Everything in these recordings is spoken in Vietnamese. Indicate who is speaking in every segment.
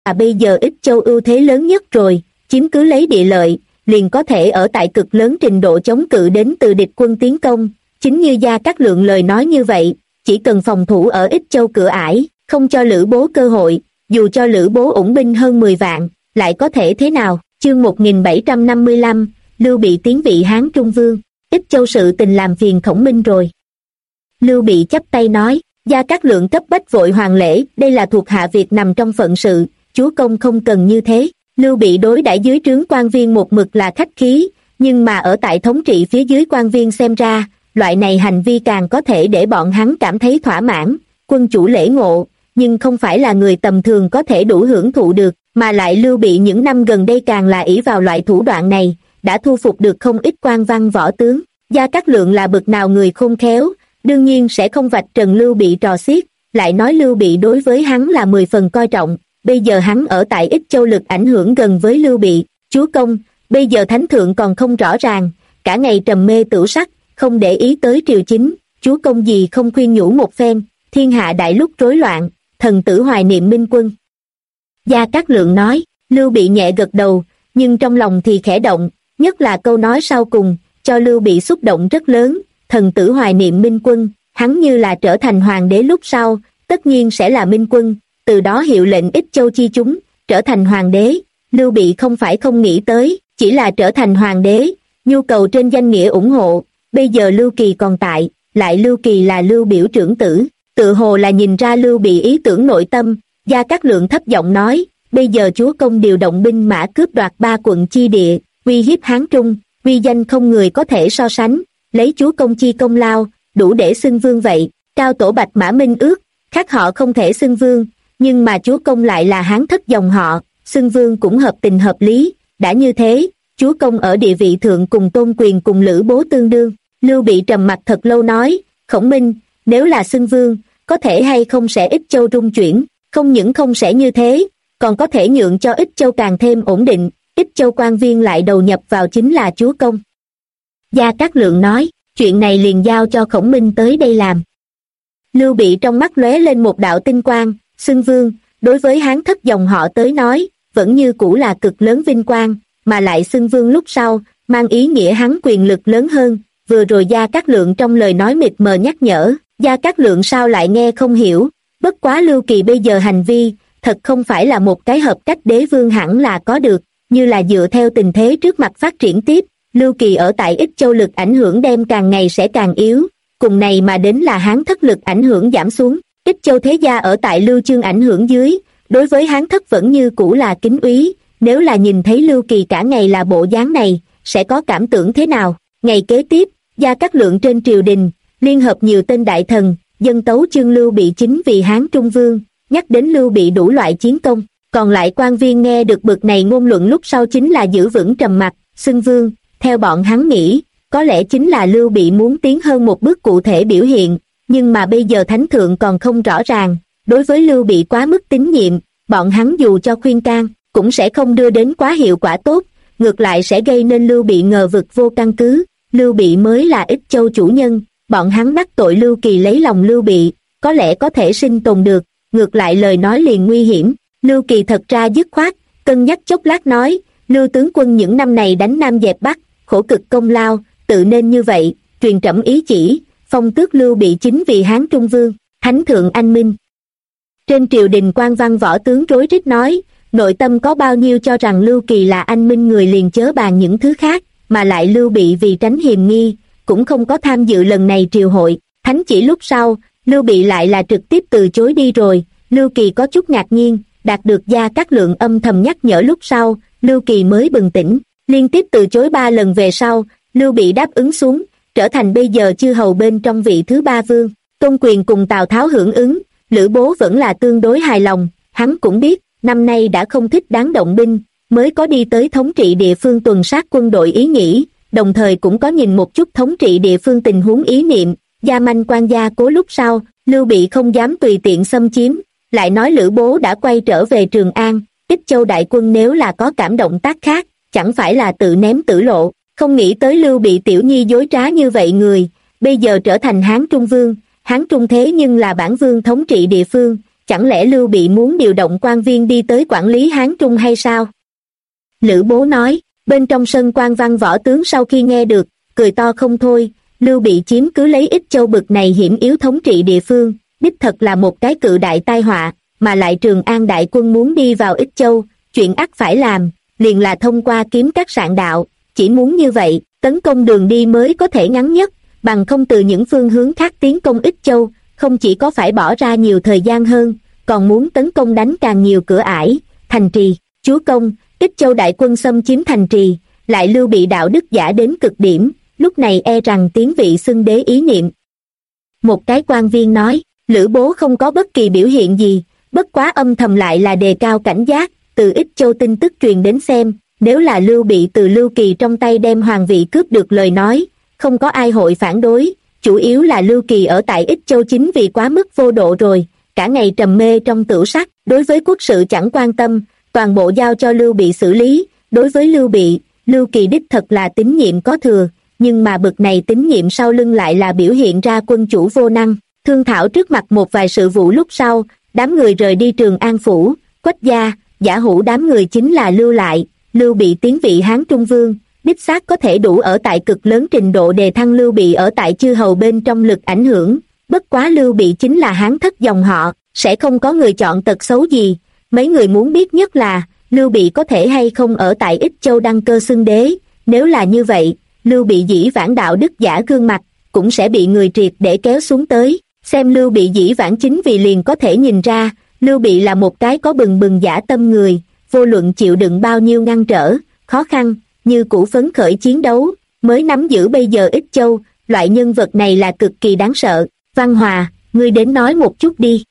Speaker 1: bây giờ Ích Châu ưu thế lớn nhất rồi, chiếm cứ lấy địa lợi, liền có thể ở tại cực lớn trình độ chống cự đến từ địch quân tiến công. Chính như Gia Cát Lượng lời nói như vậy, chỉ cần phòng thủ ở Ích Châu cửa ải, không cho Lữ Bố cơ hội, dù cho Lữ Bố ủng binh hơn 10 vạn, lại có thể thế nào? Chương 1755, Lưu Bị tiến vị Hán Trung Vương. Ích Châu sự tình làm phiền Khổng Minh rồi. Lưu Bị chắp tay nói, Gia Cát Lượng cấp bách vội hoàng lễ, đây là thuộc hạ việc nằm trong phận sự, chúa công không cần như thế. Lưu Bị đối đãi dưới trướng quan viên một mực là khách khí, nhưng mà ở tại thống trị phía dưới quan viên xem ra, loại này hành vi càng có thể để bọn hắn cảm thấy thỏa mãn. Quân chủ lễ ngộ, nhưng không phải là người tầm thường có thể đủ hưởng thụ được, mà lại Lưu Bị những năm gần đây càng là ỷ vào loại thủ đoạn này, đã thu phục được không ít quan văn võ tướng. Gia Cát Lượng là bậc nào người khôn khéo, đương nhiên sẽ không vạch trần Lưu Bị trò xiết, lại nói Lưu Bị đối với hắn là 10 phần coi trọng, bây giờ hắn ở tại Ích Châu lực ảnh hưởng gần với Lưu Bị. Chúa công, bây giờ thánh thượng còn không rõ ràng, cả ngày trầm mê tửu sắc, không để ý tới triều chính, chúa công gì không khuyên nhủ một phen, thiên hạ đại lúc rối loạn, thần tử hoài niệm minh quân. Gia Cát Lượng nói, Lưu Bị nhẹ gật đầu, nhưng trong lòng thì khẽ động, nhất là câu nói sau cùng, cho Lưu Bị xúc động rất lớn, thần tử hoài niệm minh quân, hắn như là trở thành hoàng đế lúc sau, tất nhiên sẽ là minh quân, từ đó hiệu lệnh Ích Châu chi chúng, trở thành hoàng đế. Lưu Bị không phải không nghĩ tới, chỉ là trở thành hoàng đế, nhu cầu trên danh nghĩa ủng hộ, bây giờ Lưu Kỳ còn tại, lại Lưu Kỳ là Lưu biểu trưởng tử, tự hồ là nhìn ra Lưu Bị ý tưởng nội tâm. Gia Cát Lượng thấp giọng nói, bây giờ chúa công điều động binh mã cướp đoạt 3 quận chi địa, uy hiếp Hán Trung, uy danh không người có thể so sánh, lấy chúa công chi công lao, đủ để xưng vương vậy. Cao tổ Bạch Mã Minh ước, khác họ không thể xưng vương, nhưng mà chúa công lại là Hán thất dòng họ, xưng vương cũng hợp tình hợp lý. Đã như thế, chúa công ở địa vị thượng cùng tôn quyền cùng Lữ Bố tương đương. Lưu Bị trầm mặt thật lâu nói, Khổng Minh, nếu là xưng vương, có thể hay không sẽ Ích Châu rung chuyển, không những không sẽ như thế, còn có thể nhượng cho Ích Châu càng thêm ổn định, Ích Châu quan viên lại đầu nhập vào chính là chúa công. Gia Cát Lượng nói, chuyện này liền giao cho Khổng Minh tới đây làm. Lưu Bị trong mắt lóe lên một đạo tinh quang, xưng vương, đối với Hán thất dòng họ tới nói, vẫn như cũ là cực lớn vinh quang, mà lại xưng vương lúc sau, mang ý nghĩa hắn quyền lực lớn hơn. Vừa rồi Gia Cát Lượng trong lời nói mịt mờ nhắc nhở, Gia Cát Lượng sao lại nghe không hiểu, bất quá Lưu Kỳ bây giờ hành vi, thật không phải là một cái hợp cách đế vương hẳn là có được, như là dựa theo tình thế trước mặt phát triển tiếp, Lưu Kỳ ở tại Ích Châu lực ảnh hưởng đem càng ngày sẽ càng yếu, cùng này mà đến là Hán thất lực ảnh hưởng giảm xuống, Ích Châu thế gia ở tại Lưu Chương ảnh hưởng dưới, đối với Hán thất vẫn như cũ là kính úy, nếu là nhìn thấy Lưu Kỳ cả ngày là bộ dáng này, sẽ có cảm tưởng thế nào? Ngày kế tiếp, Gia Cát Lượng trên triều đình, liên hợp nhiều tên đại thần, dân tấu chương Lưu Bị chính vì Hán Trung Vương, nhắc đến Lưu Bị đủ loại chiến công, còn lại quan viên nghe được bực này ngôn luận lúc sau chính là giữ vững trầm mặc. Xưng vương, theo bọn hắn nghĩ, có lẽ chính là Lưu Bị muốn tiến hơn một bước cụ thể biểu hiện, nhưng mà bây giờ thánh thượng còn không rõ ràng, đối với Lưu Bị quá mức tín nhiệm, bọn hắn dù cho khuyên can, cũng sẽ không đưa đến quá hiệu quả tốt, ngược lại sẽ gây nên Lưu Bị ngờ vực vô căn cứ. Lưu Bị mới là Ích Châu chủ nhân, bọn hắn đắc tội Lưu Kỳ lấy lòng Lưu Bị, có lẽ có thể sinh tồn được, ngược lại lời nói liền nguy hiểm. Lưu Kỳ thật ra dứt khoát, cân nhắc chốc lát nói, Lưu tướng quân những năm này đánh Nam dẹp Bắc, khổ cực công lao, tự nên như vậy, truyền trẫm ý chỉ, phong tước Lưu Bị chính vì Hán Trung Vương, thánh thượng anh minh. Trên triều đình quan văn võ tướng rối rít nói, nội tâm có bao nhiêu cho rằng Lưu Kỳ là anh minh người liền chớ bàn những thứ khác, mà lại Lưu Bị vì tránh hiềm nghi, cũng không có tham dự lần này triều hội. Thánh chỉ lúc sau, Lưu Bị lại là trực tiếp từ chối đi rồi. Lưu Kỳ có chút ngạc nhiên, đạt được Gia Cát Lượng âm thầm nhắc nhở lúc sau, Lưu Kỳ mới bừng tỉnh, liên tiếp từ chối 3 lần về sau, Lưu Bị đáp ứng xuống, trở thành bây giờ chư hầu bên trong vị thứ 3 vương. Tôn Quyền cùng Tào Tháo hưởng ứng, Lữ Bố vẫn là tương đối hài lòng, hắn cũng biết, năm nay đã không thích đáng động binh, mới có đi tới thống trị địa phương tuần sát quân đội ý nghĩ, đồng thời cũng có nhìn một chút thống trị địa phương tình huống ý niệm. Gia manh quan gia cố lúc sau, Lưu Bị không dám tùy tiện xâm chiếm, lại nói Lữ Bố đã quay trở về Trường An, Ích Châu đại quân nếu là có cảm động tác khác, chẳng phải là tự ném tử lộ. Không nghĩ tới Lưu Bị tiểu nhi dối trá như vậy người, bây giờ trở thành Hán Trung Vương. Hán Trung thế nhưng là bản vương thống trị địa phương, chẳng lẽ Lưu Bị muốn điều động quan viên đi tới quản lý Hán Trung hay sao? Lữ Bố nói. Bên trong sân quan văn võ tướng sau khi nghe được, cười to không thôi. Lưu Bị chiếm cứ lấy Ích Châu bực này hiểm yếu thống trị địa phương, đích thật là một cái cự đại tai họa, mà lại Trường An đại quân muốn đi vào Ích Châu, chuyện ắt phải làm, liền là thông qua kiếm các sạn đạo, chỉ muốn như vậy, tấn công đường đi mới có thể ngắn nhất, bằng không từ những phương hướng khác tiến công Ích Châu, không chỉ có phải bỏ ra nhiều thời gian hơn, còn muốn tấn công đánh càng nhiều cửa ải, thành trì. Chúa công, Ích Châu đại quân xâm chiếm thành trì, lại Lưu Bị đạo đức giả đến cực điểm, lúc này e rằng tiến vị xưng đế ý niệm. Một cái quan viên nói. Lữ Bố không có bất kỳ biểu hiện gì, bất quá âm thầm lại là đề cao cảnh giác, từ Ích Châu tin tức truyền đến xem, nếu là Lưu Bị từ Lưu Kỳ trong tay đem hoàng vị cướp được lời nói, không có ai hội phản đối, chủ yếu là Lưu Kỳ ở tại Ích Châu chính vì quá mức vô độ rồi, cả ngày trầm mê trong tửu sắc, đối với quốc sự chẳng quan tâm, toàn bộ giao cho Lưu Bị xử lý. Đối với Lưu Bị, Lưu Kỳ đích thật là tín nhiệm có thừa, nhưng mà bực này tín nhiệm sau lưng lại là biểu hiện ra quân chủ vô năng. Thương thảo trước mặt một vài sự vụ lúc sau, đám người rời đi Trường An phủ, Quách gia, Giả Hữu đám người chính là lưu lại. Lưu Bị tiến vị Hán Trung Vương, đích xác có thể đủ ở tại cực lớn trình độ đề thăng Lưu Bị ở tại chư hầu bên trong lực ảnh hưởng, bất quá Lưu Bị chính là Hán thất dòng họ, sẽ không có người chọn tật xấu gì. Mấy người muốn biết nhất là, Lưu Bị có thể hay không ở tại Ích Châu đăng cơ xưng đế, nếu là như vậy, Lưu Bị dĩ vãng đạo đức giả gương mặt, cũng sẽ bị người triệt để kéo xuống tới. Xem Lưu Bị dĩ vãng chính vì liền có thể nhìn ra, Lưu Bị là một cái có bừng bừng dã tâm người, vô luận chịu đựng bao nhiêu ngăn trở, khó khăn, như cũ phấn khởi chiến đấu, mới nắm giữ bây giờ Ích Châu, loại nhân vật này là cực kỳ đáng sợ. Văn Hòa, ngươi đến nói một chút đi.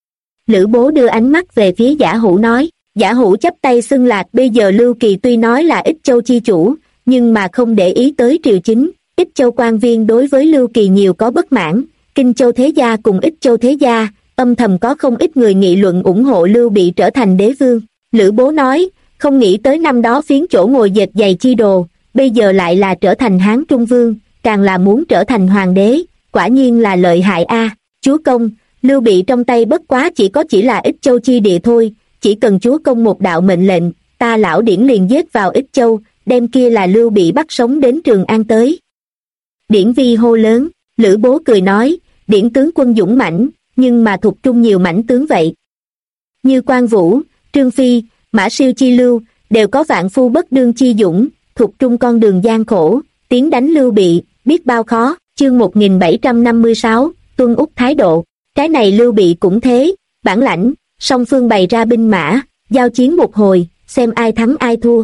Speaker 1: Lữ Bố đưa ánh mắt về phía Giả Hữu nói. Giả Hữu chắp tay xưng lạc, bây giờ Lưu Kỳ tuy nói là Ích Châu chi chủ, nhưng mà không để ý tới triều chính, Ích Châu quan viên đối với Lưu Kỳ nhiều có bất mãn. Kinh Châu thế gia cùng Ích Châu thế gia, âm thầm có không ít người nghị luận ủng hộ Lưu Bị trở thành đế vương. Lữ Bố nói, không nghĩ tới năm đó phiến chỗ ngồi dệt giày chi đồ, bây giờ lại là trở thành Hán Trung Vương, càng là muốn trở thành hoàng đế, quả nhiên là lợi hại a. Chúa công, Lưu Bị trong tay bất quá chỉ là Ích Châu chi địa thôi, chỉ cần chúa công một đạo mệnh lệnh, ta lão Điển liền giết vào Ích Châu, đem kia là Lưu Bị bắt sống đến Trường An tới. Điển Vi hô lớn. Lữ Bố cười nói, Điển tướng quân dũng mãnh, nhưng mà thuộc trung nhiều mãnh tướng vậy. Như Quan Vũ, Trương Phi, Mã Siêu chi lưu, đều có vạn phu bất đương chi dũng, thuộc trung con đường gian khổ, tiến đánh Lưu Bị, biết bao khó. Chương 1756, Tuân Úc thái độ. Cái này Lưu Bị cũng thế, bản lãnh, song phương bày ra binh mã, giao chiến một hồi, xem ai thắng ai thua.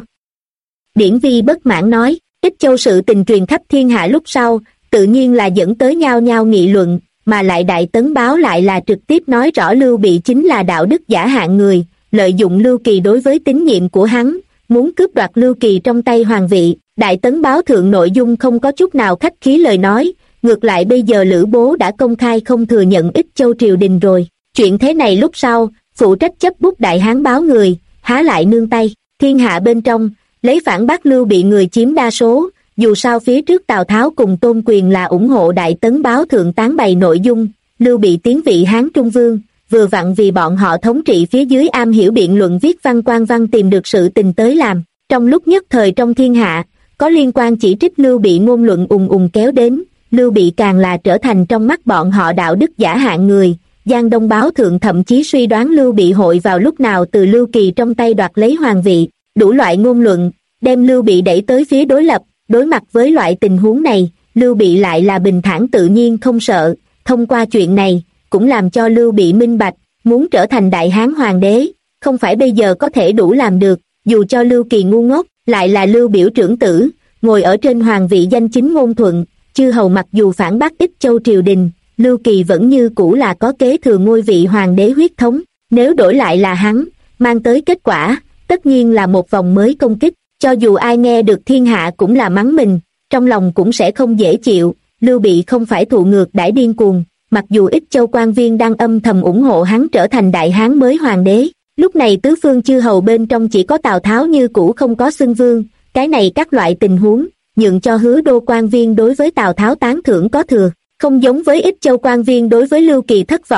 Speaker 1: Điển Vi bất mãn nói, Ích Châu sự tình truyền khắp thiên hạ lúc sau, tự nhiên là dẫn tới nhao nhao nghị luận, mà lại Đại Tấn báo lại là trực tiếp nói rõ Lưu Bị chính là đạo đức giả hạng người, lợi dụng Lưu Kỳ đối với tín nhiệm của hắn, muốn cướp đoạt Lưu Kỳ trong tay hoàng vị. Đại Tấn báo thượng nội dung không có chút nào khách khí lời nói, ngược lại bây giờ Lữ Bố đã công khai không thừa nhận Ích Châu triều đình rồi. Chuyện thế này lúc sau, phụ trách chấp bút Đại Hán báo người, há lại nương tay. Thiên hạ bên trong, lấy phản bác Lưu Bị người chiếm đa số, dù sao phía trước Tào Tháo cùng Tôn Quyền là ủng hộ Đại Tấn báo thượng tán bày nội dung, Lưu Bị tiến vị Hán Trung Vương, vừa vặn vì bọn họ thống trị phía dưới am hiểu biện luận viết văn quan văn tìm được sự tình tới làm. Trong lúc nhất thời trong thiên hạ, có liên quan chỉ trích Lưu Bị ngôn luận ùng kéo đến, Lưu Bị càng là trở thành trong mắt bọn họ đạo đức giả hạng người. Giang Đông báo thượng thậm chí suy đoán Lưu Bị hội vào lúc nào từ Lưu Kỳ trong tay đoạt lấy hoàng vị, đủ loại ngôn luận, đem Lưu Bị đẩy tới phía đối lập. Đối mặt với loại tình huống này, Lưu Bị lại là bình thản tự nhiên không sợ, thông qua chuyện này, cũng làm cho Lưu Bị minh bạch, muốn trở thành Đại Hán hoàng đế, không phải bây giờ có thể đủ làm được, dù cho Lưu Kỳ ngu ngốc, lại là Lưu biểu trưởng tử, ngồi ở trên hoàng vị danh chính ngôn thuận, chư hầu mặc dù phản bác Ích Châu triều đình, Lưu Kỳ vẫn như cũ là có kế thừa ngôi vị hoàng đế huyết thống, nếu đổi lại là hắn, mang tới kết quả, tất nhiên là một vòng mới công kích. Cho dù ai nghe được thiên hạ cũng là mắng mình, trong lòng cũng sẽ không dễ chịu. Lưu Bị không phải thụ ngược đãi điên cuồng, mặc dù Ích Châu quan viên đang âm thầm ủng hộ hắn trở thành Đại Hán mới hoàng đế. Lúc này tứ phương chư hầu bên trong chỉ có Tào Tháo như cũ không có xưng vương, cái này các loại tình huống, nhượng cho Hứa Đô quan viên đối với Tào Tháo tán thưởng có thừa, không giống với Ích Châu quan viên đối với Lưu Kỳ thất vọng.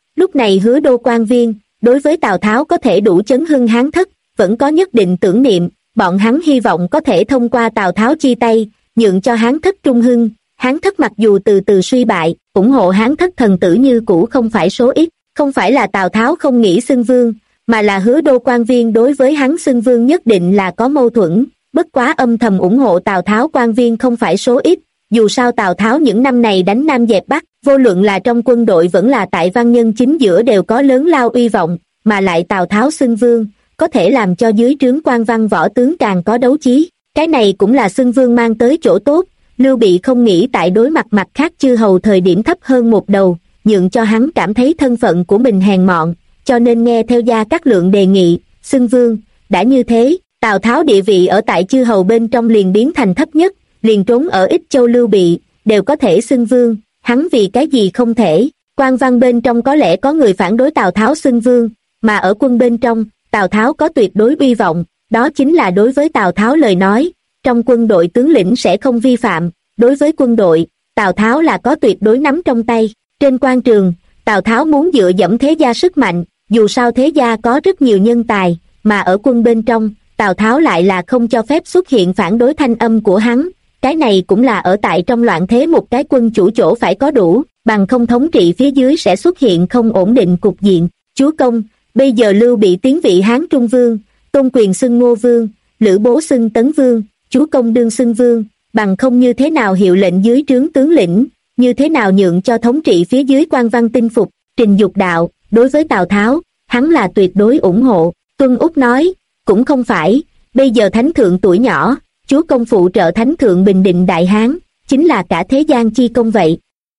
Speaker 1: Lúc này Hứa Đô quan viên, đối với Tào Tháo có thể đủ chấn hưng Hán thất, vẫn có nhất định tưởng niệm, bọn hắn hy vọng có thể thông qua Tào Tháo chi tay, nhượng cho Hán thất trung hưng. Hán thất mặc dù từ từ suy bại, ủng hộ Hán thất thần tử như cũ không phải số ít, không phải là Tào Tháo không nghĩ xưng vương, mà là Hứa Đô quan viên đối với hắn xưng vương nhất định là có mâu thuẫn, bất quá âm thầm ủng hộ Tào Tháo quan viên không phải số ít, dù sao Tào Tháo những năm này đánh Nam dẹp Bắc, vô luận là trong quân đội vẫn là tại văn nhân chính giữa đều có lớn lao uy vọng, mà lại Tào Tháo xưng vương, có thể làm cho dưới trướng quan văn võ tướng càng có đấu chí, cái này cũng là xưng vương mang tới chỗ tốt. Lưu Bị không nghĩ tại đối mặt mặt khác chư hầu thời điểm thấp hơn một đầu, nhượng cho hắn cảm thấy thân phận của mình hèn mọn, cho nên nghe theo Gia Cát Lượng đề nghị, xưng vương. Đã như thế, Tào Tháo địa vị ở tại chư hầu bên trong liền biến thành thấp nhất, liền trốn ở Ích Châu Lưu Bị, đều có thể xưng vương, hắn vì cái gì không thể. Quan văn bên trong có lẽ có người phản đối Tào Tháo xưng vương, mà ở quân bên trong, Tào Tháo có tuyệt đối uy vọng, đó chính là đối với Tào Tháo lời nói, trong quân đội tướng lĩnh sẽ không vi phạm, đối với quân đội, Tào Tháo là có tuyệt đối nắm trong tay. Trên quan trường, Tào Tháo muốn dựa dẫm thế gia sức mạnh, dù sao thế gia có rất nhiều nhân tài, mà ở quân bên trong, Tào Tháo lại là không cho phép xuất hiện phản đối thanh âm của hắn, cái này cũng là ở tại trong loạn thế một cái quân chủ chỗ phải có đủ, bằng không thống trị phía dưới sẽ xuất hiện không ổn định cục diện. Chúa công, bây giờ Lưu Bị tiến vị Hán Trung Vương, Tôn Quyền xưng Ngô Vương, Lữ Bố xưng Tấn Vương, chúa công đương xưng vương, bằng không như thế nào hiệu lệnh dưới trướng tướng lĩnh, như thế nào nhượng cho thống trị phía dưới quan văn tinh phục. Trình Dục đạo, đối với Tào Tháo, hắn là tuyệt đối ủng hộ. Tuân Úc nói, cũng không phải, bây giờ thánh thượng tuổi nhỏ, chúa công phụ trợ thánh thượng bình định Đại Hán, chính là cả thế gian chi công vậy.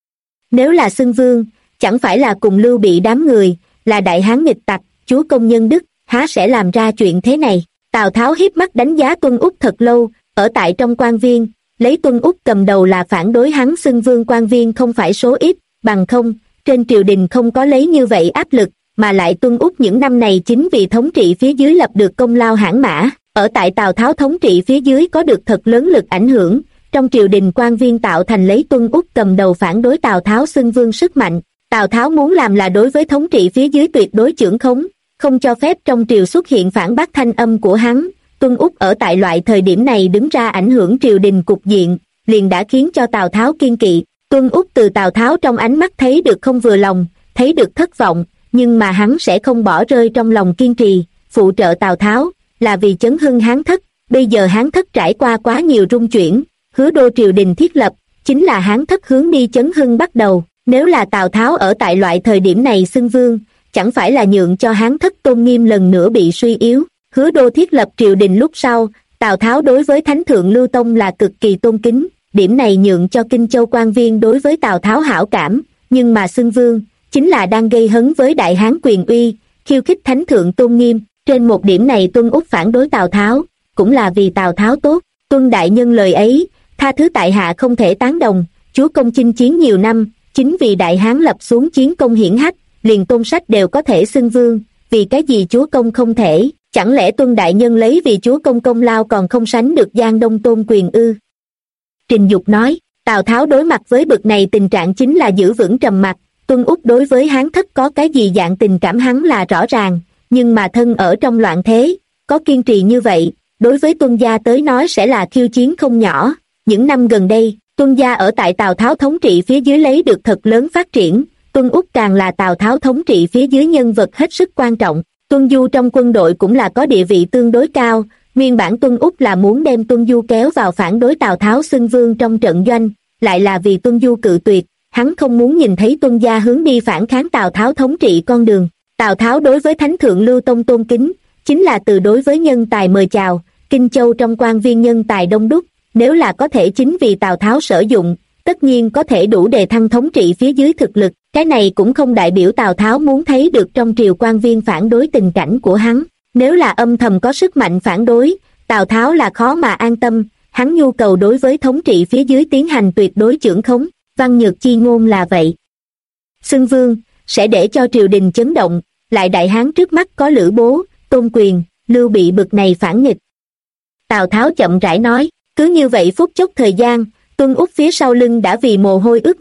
Speaker 1: Nếu là xưng vương, chẳng phải là cùng Lưu Bị đám người, là Đại Hán nghịch tặc, chúa công nhân đức, há sẽ làm ra chuyện thế này. Tào Tháo hiếp mắt đánh giá Tuân Úc thật lâu, ở tại trong quan viên, lấy Tuân Úc cầm đầu là phản đối hắn xưng vương quan viên không phải số ít, bằng không, trên triều đình không có lấy như vậy áp lực, mà lại Tuân Úc những năm này chính vì thống trị phía dưới lập được công lao hãn mã, ở tại Tào Tháo thống trị phía dưới có được thật lớn lực ảnh hưởng, trong triều đình quan viên tạo thành lấy Tuân Úc cầm đầu phản đối Tào Tháo xưng vương sức mạnh. Tào Tháo muốn làm là đối với thống trị phía dưới tuyệt đối chưởng khống, không cho phép trong triều xuất hiện phản bác thanh âm của hắn. Tuân Úc ở tại loại thời điểm này đứng ra ảnh hưởng triều đình cục diện, liền đã khiến cho Tào Tháo kiên kỵ. Tuân Úc từ Tào Tháo trong ánh mắt thấy được không vừa lòng, thấy được thất vọng, nhưng mà hắn sẽ không bỏ rơi trong lòng kiên trì, phụ trợ Tào Tháo, là vì chấn hưng Hán thất. Bây giờ Hán thất trải qua quá nhiều rung chuyển, Hứa Đô triều đình thiết lập, chính là Hán thất hướng đi chấn hưng bắt đầu. Nếu là Tào Tháo ở tại loại thời điểm này xưng vương, chẳng phải là nhượng cho Hán thất tôn nghiêm lần nữa bị suy yếu. Hứa Đô thiết lập triều đình lúc sau, Tào Tháo đối với Thánh Thượng Lưu Tông là cực kỳ tôn kính, điểm này nhượng cho Kinh Châu quan viên đối với Tào Tháo hảo cảm, nhưng mà xưng vương, chính là đang gây hấn với Đại Hán quyền uy, khiêu khích Thánh Thượng tôn nghiêm. Trên một điểm này Tuân Úc phản đối Tào Tháo, cũng là vì Tào Tháo tốt. Tuân đại nhân lời ấy, tha thứ tại hạ không thể tán đồng, chúa công chinh chiến nhiều năm, chính vì Đại Hán lập xuống chiến công hiển hách, liền Tôn Sách đều có thể xưng vương, vì cái gì chúa công không thể? Chẳng lẽ Tuân đại nhân lấy vì chúa công công lao còn không sánh được Giang Đông Tôn Quyền ư? Trình Dục nói, Tào Tháo đối mặt với bực này tình trạng chính là giữ vững trầm mặc. Tuân Úc đối với Hán thất có cái gì dạng tình cảm hắn là rõ ràng, nhưng mà thân ở trong loạn thế, có kiên trì như vậy, đối với Tuân gia tới nói sẽ là khiêu chiến không nhỏ. Những năm gần đây, Tuân gia ở tại Tào Tháo thống trị phía dưới lấy được thật lớn phát triển, Tuân Úc càng là Tào Tháo thống trị phía dưới nhân vật hết sức quan trọng. Tuân Du trong quân đội cũng là có địa vị tương đối cao, nguyên bản Tuân Úc là muốn đem Tuân Du kéo vào phản đối Tào Tháo xưng vương trong trận doanh, lại là vì Tuân Du cự tuyệt, hắn không muốn nhìn thấy Tuân gia hướng đi phản kháng Tào Tháo thống trị con đường. Tào Tháo đối với Thánh Thượng Lưu Tông tôn kính, chính là từ đối với nhân tài mời chào, Kinh Châu trong quan viên nhân tài đông đúc, nếu là có thể chính vì Tào Tháo sử dụng, tất nhiên có thể đủ đề thăng thống trị phía dưới thực lực. Cái này cũng không đại biểu Tào Tháo muốn thấy được trong triều quan viên phản đối tình cảnh của hắn. Nếu là âm thầm có sức mạnh phản đối, Tào Tháo là khó mà an tâm, hắn nhu cầu đối với thống trị phía dưới tiến hành tuyệt đối chưởng khống. Văn Nhược chi ngôn là vậy. Xưng vương, sẽ để cho triều đình chấn động, lại Đại Hán trước mắt có Lữ Bố, Tôn Quyền, Lưu Bị bực này phản nghịch. Tào Tháo chậm rãi nói, cứ như vậy phút chốc thời gian, Tuân Úc phía sau lưng đã vì mồ hôi ướt nhẹp,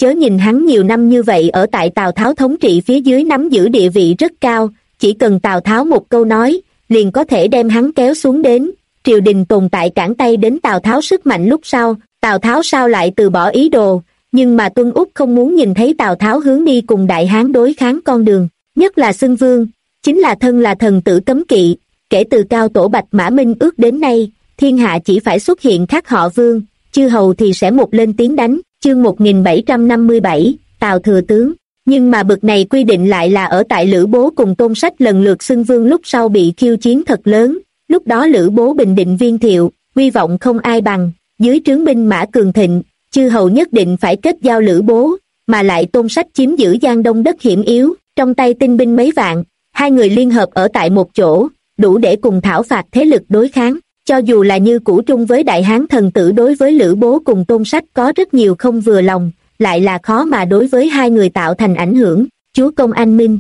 Speaker 1: chớ nhìn hắn nhiều năm như vậy ở tại Tào Tháo thống trị phía dưới nắm giữ địa vị rất cao, chỉ cần Tào Tháo một câu nói, liền có thể đem hắn kéo xuống đến. Triều đình tồn tại cản tay đến Tào Tháo sức mạnh lúc sau, Tào Tháo sao lại từ bỏ ý đồ, nhưng mà Tuân Úc không muốn nhìn thấy Tào Tháo hướng đi cùng Đại Hán đối kháng con đường, nhất là xưng vương, chính là thân là thần tử cấm kỵ, kể từ cao tổ Bạch Mã Minh ước đến nay, thiên hạ chỉ phải xuất hiện khác họ Vương, chư hầu thì sẽ một lên tiếng đánh. Chương 1757, Tào Thừa Tướng. Nhưng mà bực này quy định lại là ở tại Lữ Bố cùng Tôn Sách lần lượt xưng vương lúc sau bị khiêu chiến thật lớn, lúc đó Lữ Bố bình định Viên Thiệu, uy vọng không ai bằng, dưới trướng binh mã cường thịnh, chư hầu nhất định phải kết giao Lữ Bố, mà lại Tôn Sách chiếm giữ Giang Đông đất hiểm yếu, trong tay tinh binh mấy vạn, hai người liên hợp ở tại một chỗ, đủ để cùng thảo phạt thế lực đối kháng. Cho dù là Như Cũ Trung với Đại Hán thần tử đối với Lữ Bố cùng Tôn Sách có rất nhiều không vừa lòng, lại là khó mà đối với hai người tạo thành ảnh hưởng. Chúa công anh minh.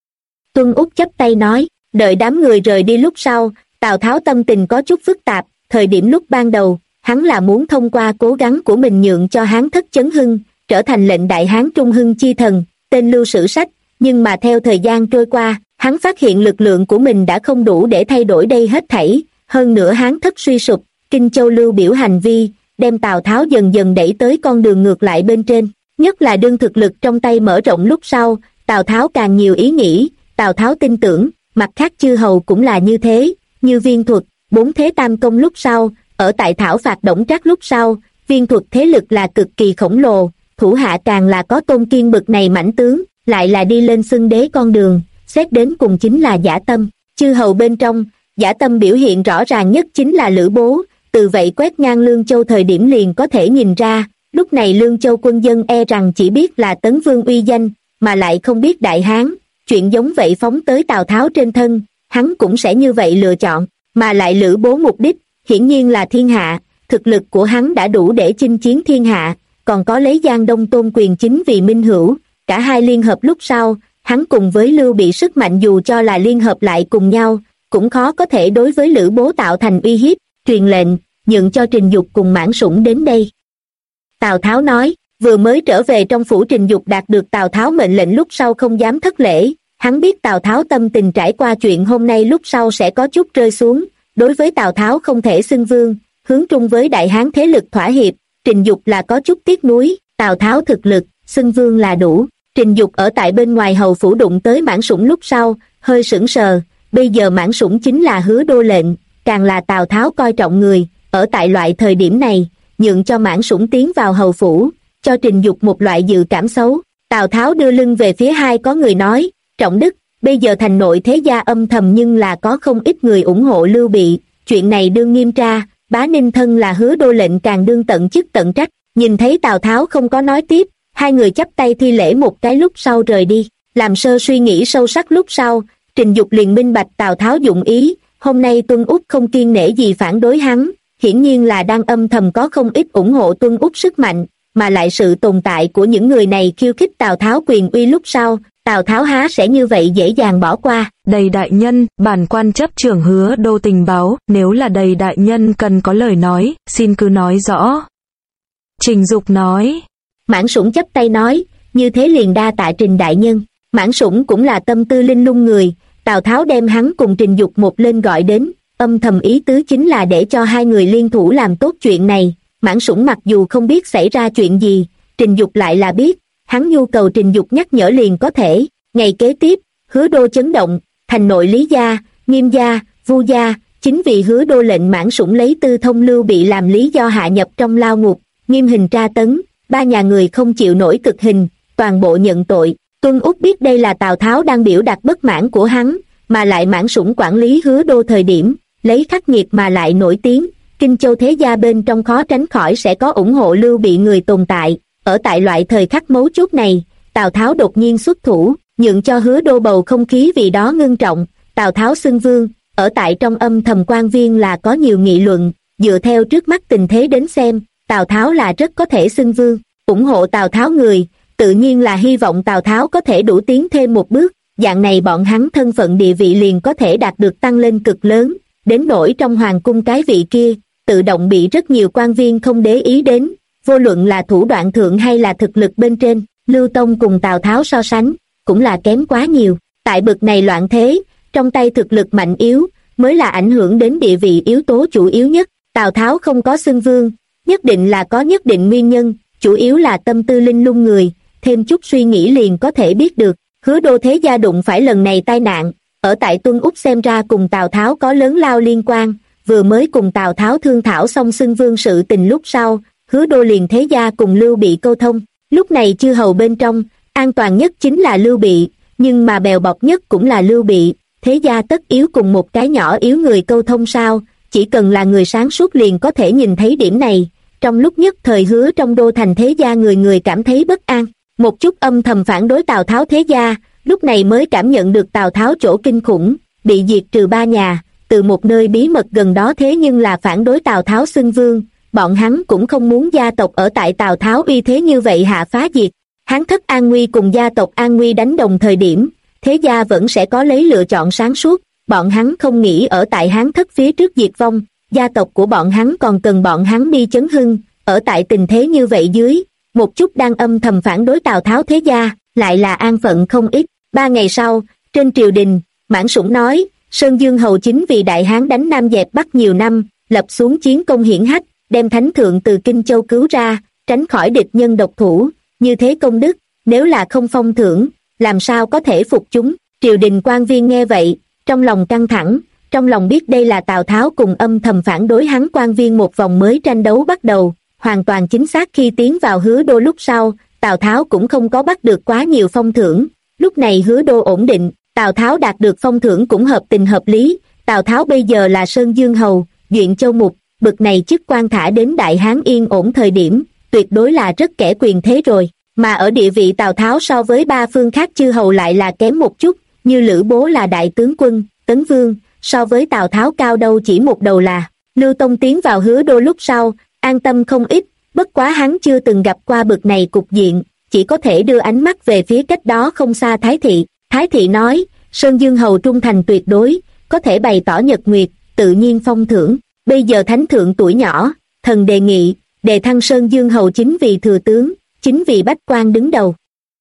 Speaker 1: Tuân Úc chắp tay nói, đợi đám người rời đi lúc sau, Tào Tháo tâm tình có chút phức tạp, thời điểm lúc ban đầu, hắn là muốn thông qua cố gắng của mình nhượng cho Hán thất chấn hưng, trở thành lệnh Đại Hán trung hưng chi thần, tên lưu sử sách, nhưng mà theo thời gian trôi qua, hắn phát hiện lực lượng của mình đã không đủ để thay đổi đây hết thảy. Hơn nữa Hán thất suy sụp, Kinh Châu lưu biểu hành vi, đem Tào Tháo dần dần đẩy tới con đường ngược lại bên trên, nhất là đương thực lực trong tay mở rộng lúc sau, Tào Tháo càng nhiều ý nghĩ, Tào Tháo tin tưởng, mặt khác chư hầu cũng là như thế, như Viên Thuật, bốn thế tam công lúc sau, ở tại thảo phạt Đổng Trác lúc sau, Viên Thuật thế lực là cực kỳ khổng lồ, thủ hạ càng là có Tôn Kiên bực này mãnh tướng, lại là đi lên xưng đế con đường, xét đến cùng chính là Dã Tâm, chư hầu bên trong. Dã tâm biểu hiện rõ ràng nhất chính là Lữ Bố, từ vậy quét ngang Lương Châu thời điểm liền có thể nhìn ra, lúc này Lương Châu quân dân e rằng chỉ biết là Tấn Vương uy danh, mà lại không biết Đại Hán, chuyện giống vậy phóng tới Tào Tháo trên thân, hắn cũng sẽ như vậy lựa chọn, mà lại Lữ Bố mục đích, hiển nhiên là thiên hạ, thực lực của hắn đã đủ để chinh chiến thiên hạ, còn có lấy Giang Đông Tôn Quyền chính vì minh hữu, cả hai liên hợp lúc sau, hắn cùng với Lưu Bị sức mạnh dù cho là liên hợp lại cùng nhau, cũng khó có thể đối với Lữ Bố tạo thành uy hiếp, truyền lệnh, nhượng cho Trình Dục cùng Mãn Sủng đến đây. Tào Tháo nói, vừa mới trở về trong phủ Trình Dục đạt được Tào Tháo mệnh lệnh lúc sau không dám thất lễ, hắn biết Tào Tháo tâm tình trải qua chuyện hôm nay lúc sau sẽ có chút rơi xuống, đối với Tào Tháo không thể xưng vương, hướng trung với Đại Hán thế lực thỏa hiệp, Trình Dục là có chút tiếc nuối, Tào Tháo thực lực, xưng vương là đủ. Trình Dục ở tại bên ngoài hầu phủ đụng tới Mãn Sủng lúc sau, hơi sững sờ. Bây giờ Mãn Sủng chính là Hứa đô lệnh, càng là Tào Tháo coi trọng người, ở tại loại thời điểm này, nhượng cho Mãn Sủng tiến vào hầu phủ, cho Trình Dục một loại dự cảm xấu. Tào Tháo đưa lưng về phía hai có người nói, Trọng Đức, bây giờ thành nội thế gia âm thầm nhưng là có không ít người ủng hộ Lưu Bị, chuyện này đương nghiêm tra, Bá Ninh thân là Hứa đô lệnh càng đương tận chức tận trách. Nhìn thấy Tào Tháo không có nói tiếp, hai người chắp tay thi lễ một cái lúc sau rời đi, làm sơ suy nghĩ sâu sắc lúc sau, Trình Dục liền minh bạch Tào Tháo dụng ý, hôm nay Tuân Úc không kiêng nể gì phản đối hắn, hiển nhiên là đang âm thầm có không ít ủng hộ Tuân Úc sức mạnh, mà lại sự tồn tại của những người này khiêu khích Tào Tháo quyền uy lúc sau, Tào Tháo há sẽ như vậy dễ dàng bỏ qua.
Speaker 2: Đầy đại nhân, bản quan chấp trưởng Hứa đô tình báo, nếu là Đầy đại nhân cần có lời nói, xin cứ nói rõ. Trình Dục nói.
Speaker 1: Mãn Sủng chắp tay nói, như thế liền đa tạ Trình đại nhân. Mãn Sủng cũng là tâm tư linh lung người, Tào Tháo đem hắn cùng Trình Dục một lên gọi đến, âm thầm ý tứ chính là để cho hai người liên thủ làm tốt chuyện này. Mãn Sủng mặc dù không biết xảy ra chuyện gì, Trình Dục lại là biết, hắn nhu cầu Trình Dục nhắc nhở liền có thể. Ngày kế tiếp, Hứa đô chấn động, thành nội Lý gia, Nghiêm gia, Vu gia, chính vì Hứa đô lệnh Mãn Sủng lấy Tư Thông Lưu Bị làm lý do hạ nhập trong lao ngục, nghiêm hình tra tấn, ba nhà người không chịu nổi cực hình, toàn bộ nhận tội. Tuân Úc biết đây là Tào Tháo đang biểu đạt bất mãn của hắn, mà lại Mãn Sủng quản lý Hứa đô thời điểm, lấy khắc nghiệt mà lại nổi tiếng, Kinh Châu thế gia bên trong khó tránh khỏi sẽ có ủng hộ Lưu Bị người tồn tại. Ở tại loại thời khắc mấu chốt này, Tào Tháo đột nhiên xuất thủ, nhượng cho Hứa đô bầu không khí vì đó ngưng trọng. Tào Tháo xưng vương, ở tại trong âm thầm quan viên là có nhiều nghị luận, dựa theo trước mắt tình thế đến xem, Tào Tháo là rất có thể xưng vương. Ủng hộ Tào Tháo người, tự nhiên là hy vọng Tào Tháo có thể đủ tiến thêm một bước, dạng này bọn hắn thân phận địa vị liền có thể đạt được tăng lên cực lớn, đến nỗi trong hoàng cung cái vị kia, tự động bị rất nhiều quan viên không để ý đến, vô luận là thủ đoạn thượng hay là thực lực bên trên, Lưu Tông cùng Tào Tháo so sánh, cũng là kém quá nhiều. Tại bực này loạn thế, trong tay thực lực mạnh yếu, mới là ảnh hưởng đến địa vị yếu tố chủ yếu nhất. Tào Tháo không có xưng vương, nhất định là có nhất định nguyên nhân, chủ yếu là tâm tư linh lung người, thêm chút suy nghĩ liền có thể biết được. Hứa Đô thế gia đụng phải lần này tai nạn, ở tại Tuân Úc xem ra cùng Tào Tháo có lớn lao liên quan, vừa mới cùng Tào Tháo thương thảo xong xưng vương sự tình lúc sau, Hứa Đô liền thế gia cùng Lưu Bị câu thông. Lúc này chư hầu bên trong, an toàn nhất chính là Lưu Bị, nhưng mà bèo bọc nhất cũng là Lưu Bị, thế gia tất yếu cùng một cái nhỏ yếu người câu thông sao, chỉ cần là người sáng suốt liền có thể nhìn thấy điểm này. Trong lúc nhất thời Hứa trong đô thành thế gia người người cảm thấy bất an, một chút âm thầm phản đối Tào Tháo thế gia, lúc này mới cảm nhận được Tào Tháo chỗ kinh khủng, bị diệt trừ 3 nhà, từ một nơi bí mật gần đó thế nhưng là phản đối Tào Tháo xưng vương, bọn hắn cũng không muốn gia tộc ở tại Tào Tháo uy thế như vậy hạ phá diệt. Hán thất an nguy cùng gia tộc an nguy đánh đồng thời điểm, thế gia vẫn sẽ có lấy lựa chọn sáng suốt, bọn hắn không nghĩ ở tại Hán thất phía trước diệt vong, gia tộc của bọn hắn còn cần bọn hắn đi chấn hưng, ở tại tình thế như vậy dưới, một chút đang âm thầm phản đối Tào Tháo thế gia, lại là an phận không ít. 3 ngày sau, trên triều đình, Mãn Sủng nói, Sơn Dương Hầu chính vì Đại Hán đánh Nam dẹp Bắc nhiều năm, lập xuống chiến công hiển hách, đem Thánh Thượng từ Kinh Châu cứu ra, tránh khỏi địch nhân độc thủ, như thế công đức, nếu là không phong thưởng, làm sao có thể phục chúng. Triều đình quan viên nghe vậy, trong lòng căng thẳng, trong lòng biết đây là Tào Tháo cùng âm thầm phản đối hắn quan viên một vòng mới tranh đấu bắt đầu, hoàn toàn chính xác. Khi tiến vào Hứa Đô lúc sau, Tào Tháo cũng không có bắt được quá nhiều phong thưởng, lúc này Hứa Đô ổn định, Tào Tháo đạt được phong thưởng cũng hợp tình hợp lý. Tào Tháo bây giờ là Sơn Dương Hầu, Duyện Châu Mục, bực này chức quan thả đến Đại Hán yên ổn thời điểm, tuyệt đối là rất kẻ quyền thế rồi. Mà ở địa vị Tào Tháo so với 3 phương khác chư hầu lại là kém một chút, như Lữ Bố là đại tướng quân, Tấn Vương, so với Tào Tháo cao đâu chỉ một đầu là. Lưu Tông tiến vào Hứa Đô lúc sau, an tâm không ít, bất quá hắn chưa từng gặp qua bực này cục diện, chỉ có thể đưa ánh mắt về phía cách đó không xa Thái Thị. Thái Thị nói, Sơn Dương Hầu trung thành tuyệt đối, có thể bày tỏ nhật nguyệt, tự nhiên phong thưởng. Bây giờ Thánh Thượng tuổi nhỏ, thần đề nghị, đề thăng Sơn Dương Hầu chính vì thừa tướng, chính vì bách quan đứng đầu.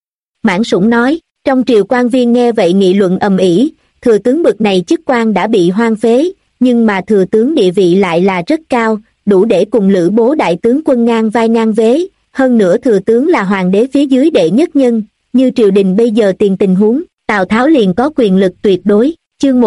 Speaker 1: Mãn Sủng nói, trong triều quan viên nghe vậy nghị luận ầm ĩ, thừa tướng bực này chức quan đã bị hoang phế, nhưng mà thừa tướng địa vị lại là rất cao, đủ để cùng Lữ Bố đại tướng quân ngang vai ngang vế, hơn nữa thừa tướng là hoàng đế phía dưới đệ nhất nhân, như triều đình bây giờ tiền tình huống, Tào Tháo liền có quyền lực tuyệt đối. Chương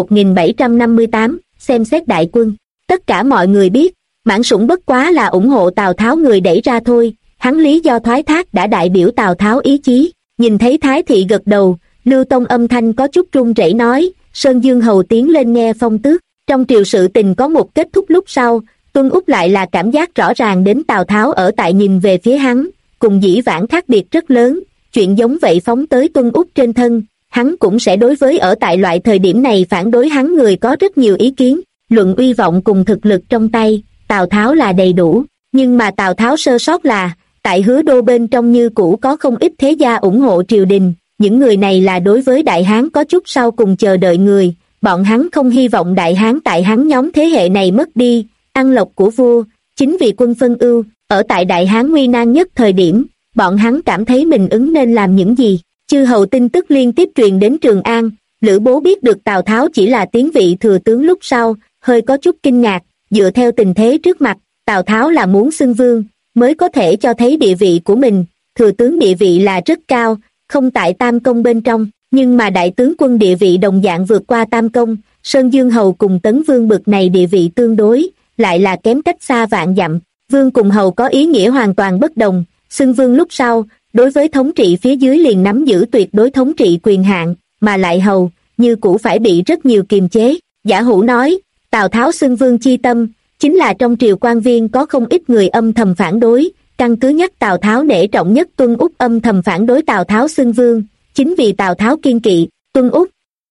Speaker 1: 1758, xem xét đại quân. Tất cả mọi người biết, Mãn Sủng bất quá là ủng hộ Tào Tháo người đẩy ra thôi, hắn lý do thoái thác đã đại biểu Tào Tháo ý chí. Nhìn thấy Thái Thị gật đầu, Lưu Tông âm thanh có chút run rẩy nói, Sơn Dương Hầu tiến lên nghe phong tước. Trong triều sự tình có một kết thúc lúc sau, Tuân Úc lại là cảm giác rõ ràng đến Tào Tháo ở tại nhìn về phía hắn, cùng dĩ vãng khác biệt rất lớn, chuyện giống vậy phóng tới Tuân Úc trên thân, hắn cũng sẽ đối với ở tại loại thời điểm này phản đối hắn người có rất nhiều ý kiến. Luận uy vọng cùng thực lực trong tay, Tào Tháo là đầy đủ, nhưng mà Tào Tháo sơ sót là, tại Hứa Đô bên trong như cũ có không ít thế gia ủng hộ triều đình, những người này là đối với Đại Hán có chút sau cùng chờ đợi người, bọn hắn không hy vọng Đại Hán tại hắn nhóm thế hệ này mất đi, ăn lộc của vua, chính vì quân phân ưu, ở tại Đại Hán nguy nan nhất thời điểm, bọn hắn cảm thấy mình ứng nên làm những gì. Chư hầu tin tức liên tiếp truyền đến Trường An, Lữ Bố biết được Tào Tháo chỉ là tiến vị thừa tướng lúc sau, hơi có chút kinh ngạc, dựa theo tình thế trước mặt, Tào Tháo là muốn xưng vương, mới có thể cho thấy địa vị của mình, thừa tướng địa vị là rất cao, không tại Tam Công bên trong, nhưng mà đại tướng quân địa vị đồng dạng vượt qua Tam Công, Sơn Dương Hầu cùng Tấn Vương bực này địa vị tương đối, lại là kém cách xa vạn dặm, vương cùng hầu có ý nghĩa hoàn toàn bất đồng, xưng vương lúc sau, đối với thống trị phía dưới liền nắm giữ tuyệt đối thống trị quyền hạn, mà lại hầu, như cũ phải bị rất nhiều kiềm chế. Giả Hữu nói, Tào Tháo xưng vương chi tâm, chính là trong triều quan viên có không ít người âm thầm phản đối, căn cứ nhất Tào Tháo nể trọng nhất Tuân Úc âm thầm phản đối Tào Tháo xưng vương, chính vì Tào Tháo kiên kỵ, Tuân Úc.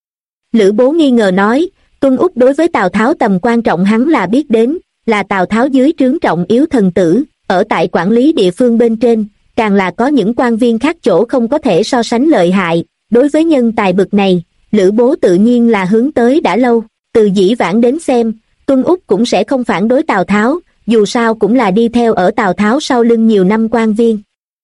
Speaker 1: Lữ Bố nghi ngờ nói, Tuân Úc đối với Tào Tháo tầm quan trọng hắn là biết đến, là Tào Tháo dưới trướng trọng yếu thần tử, ở tại quản lý địa phương bên trên, càng là có những quan viên khác chỗ không có thể so sánh lợi hại, đối với nhân tài bực này, Lữ Bố tự nhiên là hướng tới đã lâu, từ dĩ vãng đến xem, Tuân Úc cũng sẽ không phản đối Tào Tháo, dù sao cũng là đi theo ở Tào Tháo sau lưng nhiều năm quan viên.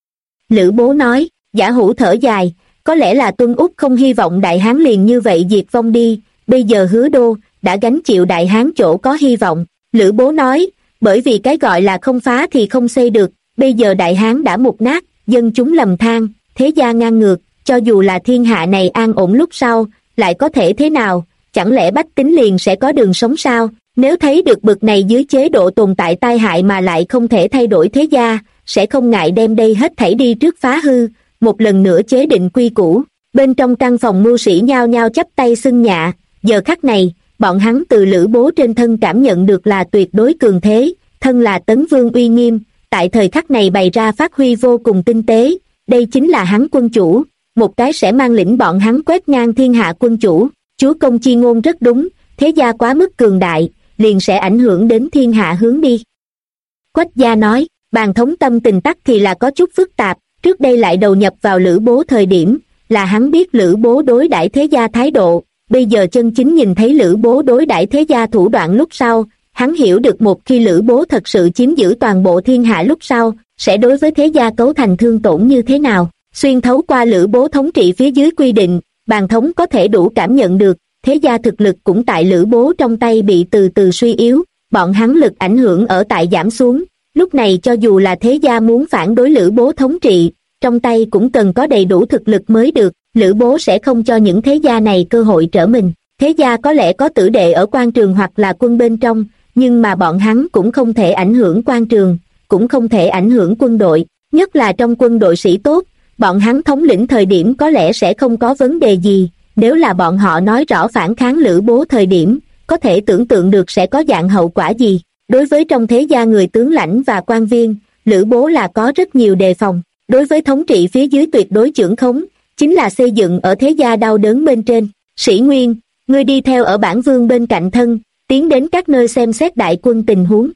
Speaker 1: Lữ Bố nói, Giả Hữu thở dài, có lẽ là Tuân Úc không hy vọng Đại Hán liền như vậy diệt vong đi, bây giờ Hứa Đô đã gánh chịu Đại Hán chỗ có hy vọng. Lữ Bố nói, bởi vì cái gọi là không phá thì không xây được, bây giờ Đại Hán đã mục nát, dân chúng lầm than, thế gia ngang ngược, cho dù là thiên hạ này an ổn lúc sau, lại có thể thế nào, chẳng lẽ bách tính liền sẽ có đường sống sao? Nếu thấy được bực này dưới chế độ tồn tại tai hại mà lại không thể thay đổi thế gia, sẽ không ngại đem đây hết thảy đi trước phá hư, một lần nữa chế định quy củ. Bên trong căn phòng mưu sĩ nhao nhao chắp tay xưng nhạ, giờ khắc này, bọn hắn từ Lữ Bố trên thân cảm nhận được là tuyệt đối cường thế, thân là Tấn Vương uy nghiêm, tại thời khắc này bày ra phát huy vô cùng tinh tế, đây chính là hắn quân chủ, một cái sẽ mang lĩnh bọn hắn quét ngang thiên hạ quân chủ. Chúa công chi ngôn rất đúng, thế gia quá mức cường đại, liền sẽ ảnh hưởng đến thiên hạ hướng đi. Quách gia nói, Bàn thống tâm tình tắc thì là có chút phức tạp, trước đây lại đầu nhập vào Lữ Bố thời điểm, là hắn biết Lữ Bố đối đãi thế gia thái độ, bây giờ chân chính nhìn thấy Lữ Bố đối đãi thế gia thủ đoạn lúc sau, hắn hiểu được một khi Lữ Bố thật sự chiếm giữ toàn bộ thiên hạ lúc sau, sẽ đối với thế gia cấu thành thương tổn như thế nào. Xuyên thấu qua Lữ Bố thống trị phía dưới quy định, Bàn thống có thể đủ cảm nhận được, thế gia thực lực cũng tại Lữ Bố trong tay bị từ từ suy yếu, bọn hắn lực ảnh hưởng ở tại giảm xuống, lúc này cho dù là thế gia muốn phản đối Lữ Bố thống trị, trong tay cũng cần có đầy đủ thực lực mới được, Lữ Bố sẽ không cho những thế gia này cơ hội trở mình. Thế gia có lẽ có tử đệ ở quan trường hoặc là quân bên trong, nhưng mà bọn hắn cũng không thể ảnh hưởng quan trường, cũng không thể ảnh hưởng quân đội, nhất là trong quân đội sĩ tốt, bọn hắn thống lĩnh thời điểm có lẽ sẽ không có vấn đề gì, nếu là bọn họ nói rõ phản kháng Lữ Bố thời điểm, có thể tưởng tượng được sẽ có dạng hậu quả gì. Đối với trong thế gia người tướng lãnh và quan viên, Lữ Bố là có rất nhiều đề phòng, đối với thống trị phía dưới tuyệt đối chưởng khống, chính là xây dựng ở thế gia đau đớn bên trên. Sĩ Nguyên, ngươi đi theo ở bản vương bên cạnh thân, tiến đến các nơi xem xét đại quân tình huống.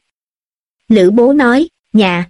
Speaker 1: Lữ Bố nói, nhà.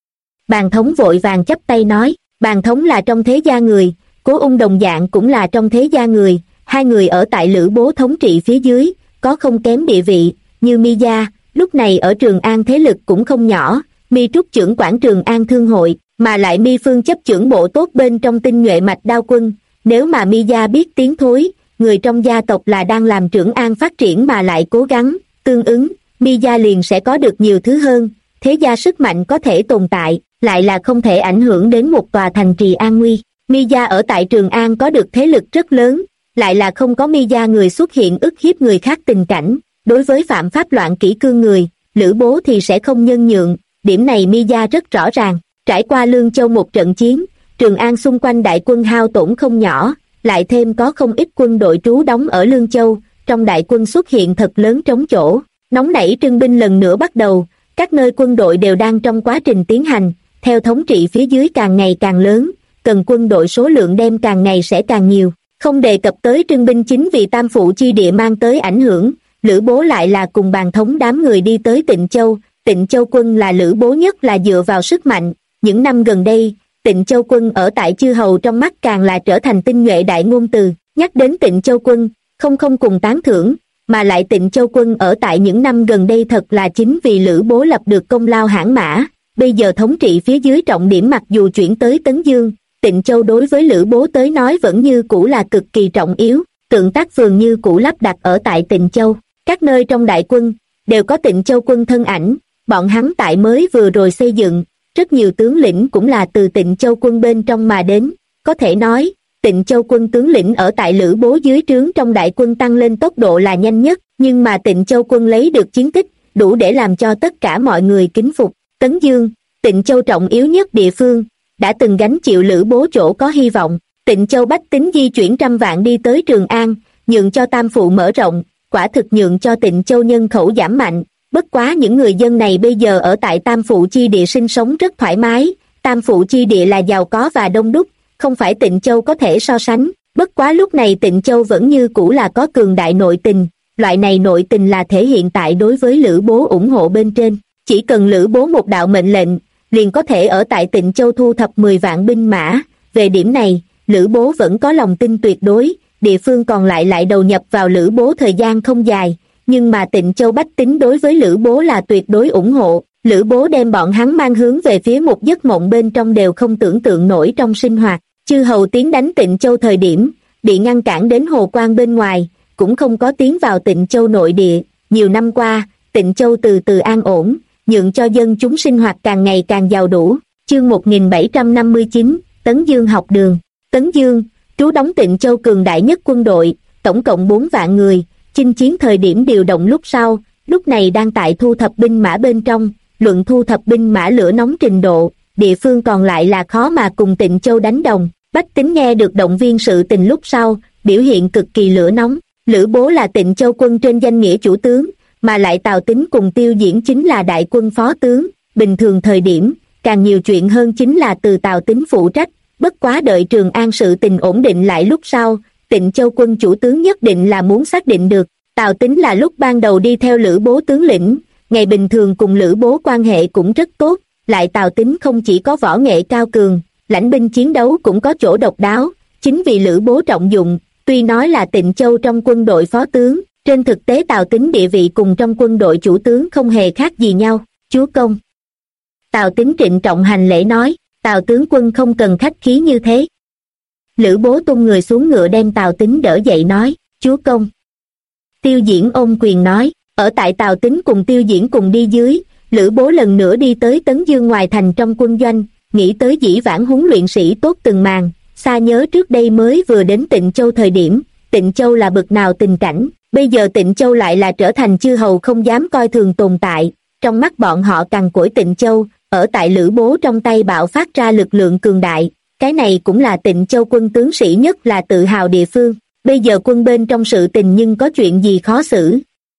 Speaker 1: Bàn thống vội vàng chắp tay nói, Bàn thống là trong thế gia người, Cố Ung đồng dạng cũng là trong thế gia người, hai người ở tại Lữ Bố thống trị phía dưới, có không kém địa vị, như Mi gia, lúc này ở Trường An thế lực cũng không nhỏ, Mi Trúc trưởng quản Trường An thương hội, mà lại Mi Phương chấp trưởng bộ tốt bên trong tinh nhuệ mạch đao quân, nếu mà Mi gia biết tiếng thối, người trong gia tộc là đang làm Trường An phát triển mà lại cố gắng, tương ứng, Mi gia liền sẽ có được nhiều thứ hơn, thế gia sức mạnh có thể tồn tại, lại là không thể ảnh hưởng đến một tòa thành trì an nguy. Mi gia ở tại Trường An có được thế lực rất lớn, lại là không có Mi gia người xuất hiện ức hiếp người khác tình cảnh, đối với phạm pháp loạn kỷ cương người, Lữ Bố thì sẽ không nhân nhượng, điểm này Mi gia rất rõ ràng. Trải qua Lương Châu một trận chiến, Trường An xung quanh đại quân hao tổn không nhỏ, lại thêm có không ít quân đội trú đóng ở Lương Châu, trong đại quân xuất hiện thật lớn trống chỗ, nóng nảy trưng binh lần nữa bắt đầu, các nơi quân đội đều đang trong quá trình tiến hành, theo thống trị phía dưới càng ngày càng lớn, cần quân đội số lượng đem càng ngày sẽ càng nhiều, không đề cập tới trưng binh chính vì Tam Phụ chi địa mang tới ảnh hưởng, Lữ Bố lại là cùng Bàn thống đám người đi tới Tịnh Châu. Tịnh Châu quân là Lữ Bố nhất là dựa vào sức mạnh, những năm gần đây, Tịnh Châu quân ở tại chư hầu trong mắt càng là trở thành tinh nhuệ đại ngôn từ, nhắc đến Tịnh Châu quân, không cùng tán thưởng, mà lại Tịnh Châu quân ở tại những năm gần đây thật là chính vì Lữ Bố lập được công lao hãn mã, bây giờ thống trị phía dưới trọng điểm mặc dù chuyển tới Tấn Dương, Tịnh Châu đối với Lữ Bố tới nói vẫn như cũ là cực kỳ trọng yếu, tượng tác phường như cũ lắp đặt ở tại Tịnh Châu, các nơi trong đại quân, đều có Tịnh Châu quân thân ảnh, bọn hắn tại mới vừa rồi xây dựng, rất nhiều tướng lĩnh cũng là từ Tịnh Châu quân bên trong mà đến, có thể nói, Tịnh Châu quân tướng lĩnh ở tại Lữ Bố dưới trướng trong đại quân tăng lên tốc độ là nhanh nhất, nhưng mà Tịnh Châu quân lấy được chiến tích, đủ để làm cho tất cả mọi người kính phục. Tấn Dương, Tịnh Châu trọng yếu nhất địa phương, đã từng gánh chịu Lữ Bố chỗ có hy vọng, Tịnh Châu bách tính di chuyển trăm vạn đi tới Trường An, nhượng cho Tam Phụ mở rộng, quả thực nhượng cho Tịnh Châu nhân khẩu giảm mạnh. Bất quá những người dân này bây giờ ở tại Tam Phụ chi địa sinh sống rất thoải mái, Tam Phụ chi địa là giàu có và đông đúc, không phải Tịnh Châu có thể so sánh. Bất quá lúc này Tịnh Châu vẫn như cũ là có cường đại nội tình, loại này nội tình là thể hiện tại đối với Lữ Bố ủng hộ bên trên. Chỉ cần Lữ Bố một đạo mệnh lệnh, liền có thể ở tại Tịnh Châu thu thập 10 vạn binh mã. Về điểm này, Lữ Bố vẫn có lòng tin tuyệt đối, địa phương còn lại đầu nhập vào Lữ Bố thời gian không dài, nhưng mà Tịnh Châu bách tính đối với Lữ Bố là tuyệt đối ủng hộ. Lữ Bố đem bọn hắn mang hướng về phía một giấc mộng bên trong đều không tưởng tượng nổi trong sinh hoạt. Chư hầu tiến đánh Tịnh Châu thời điểm, bị ngăn cản đến hồ quan bên ngoài, cũng không có tiến vào Tịnh Châu nội địa. Nhiều năm qua, Tịnh Châu từ từ an ổn, nhượng cho dân chúng sinh hoạt càng ngày càng giàu đủ. Chương 1759, Tấn Dương học đường. Tấn Dương, trú đóng Tịnh Châu cường đại nhất quân đội, tổng cộng 4 vạn người, chinh chiến thời điểm điều động lúc sau, lúc này đang tại thu thập binh mã bên trong. Luận thu thập binh mã lửa nóng trình độ, địa phương còn lại là khó mà cùng Tịnh Châu đánh đồng. Bách tính nghe được động viên sự tình lúc sau, biểu hiện cực kỳ lửa nóng. Lữ Bố là Tịnh Châu quân trên danh nghĩa chủ tướng, mà lại Tào Tín cùng Tiêu Diễn chính là đại quân phó tướng. Bình thường thời điểm, càng nhiều chuyện hơn chính là từ Tào Tín phụ trách. Bất quá đợi Trường An sự tình ổn định lại lúc sau, Tịnh Châu quân chủ tướng nhất định là muốn xác định được. Tào Tín là lúc ban đầu đi theo Lữ Bố tướng lĩnh, ngày bình thường cùng Lữ Bố quan hệ cũng rất tốt, lại Tào Tín không chỉ có võ nghệ cao cường, lãnh binh chiến đấu cũng có chỗ độc đáo, chính vì Lữ Bố trọng dụng, tuy nói là Tịnh Châu trong quân đội phó tướng, trên thực tế Tào Tín địa vị cùng trong quân đội chủ tướng không hề khác gì nhau. Chúa công. Tào Tín trịnh trọng hành lễ nói, Tào tướng quân không cần khách khí như thế. Lữ Bố tung người xuống ngựa đem Tào Tín đỡ dậy nói, chúa công. Tiêu Diễn ôm quyền nói, ở tại Tào Tín cùng Tiêu Diễn cùng đi dưới, Lữ Bố lần nữa đi tới Tấn Dương ngoài thành trong quân doanh, nghĩ tới dĩ vãng huấn luyện sĩ tốt từng màn, xa nhớ trước đây mới vừa đến Tịnh Châu thời điểm, Tịnh Châu là bực nào tình cảnh, bây giờ Tịnh Châu lại là trở thành chư hầu không dám coi thường tồn tại, trong mắt bọn họ cằn cỗi Tịnh Châu, ở tại Lữ Bố trong tay bạo phát ra lực lượng cường đại, cái này cũng là Tịnh Châu quân tướng sĩ nhất là tự hào địa phương, bây giờ quân bên trong sự tình nhưng có chuyện gì khó xử?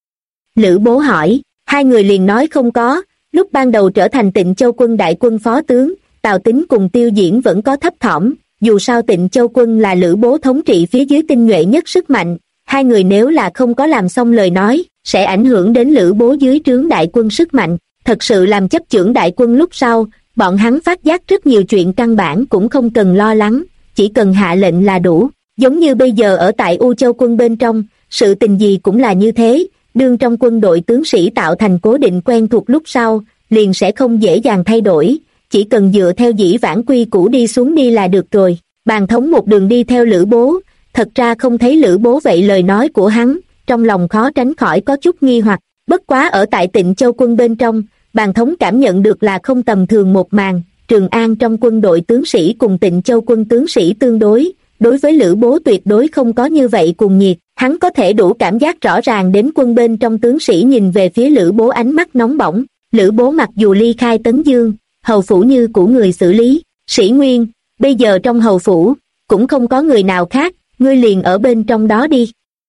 Speaker 1: Lữ Bố hỏi, hai người liền nói không có, lúc ban đầu trở thành Tịnh Châu quân đại quân phó tướng, Tào Tín cùng Tiêu Diễn vẫn có thấp thỏm, dù sao Tịnh Châu quân là Lữ Bố thống trị phía dưới tinh nhuệ nhất sức mạnh, hai người nếu là không có làm xong lời nói, sẽ ảnh hưởng đến Lữ Bố dưới trướng đại quân sức mạnh, thật sự làm chấp chưởng đại quân lúc sau, bọn hắn phát giác rất nhiều chuyện căn bản cũng không cần lo lắng, chỉ cần hạ lệnh là đủ, giống như bây giờ ở tại U Châu quân bên trong, sự tình gì cũng là như thế, đương trong quân đội tướng sĩ tạo thành cố định quen thuộc lúc sau, liền sẽ không dễ dàng thay đổi, chỉ cần dựa theo dĩ vãng quy củ đi xuống đi là được rồi. Bàn thống một đường đi theo Lữ Bố, thật ra không thấy Lữ Bố vậy lời nói của hắn, trong lòng khó tránh khỏi có chút nghi hoặc, bất quá ở tại Tịnh Châu quân bên trong, Bàn thống cảm nhận được là không tầm thường một màn, Trường An trong quân đội tướng sĩ cùng Tịnh Châu quân tướng sĩ tương đối, đối với Lữ Bố tuyệt đối không có như vậy cuồng nhiệt, hắn có thể đủ cảm giác rõ ràng đến quân bên trong tướng sĩ nhìn về phía Lữ Bố ánh mắt nóng bỏng. Lữ Bố mặc dù ly khai Tấn Dương, hầu phủ như của người xử lý, Sĩ Nguyên, bây giờ trong hầu phủ, cũng không có người nào khác, ngươi liền ở bên trong đó đi.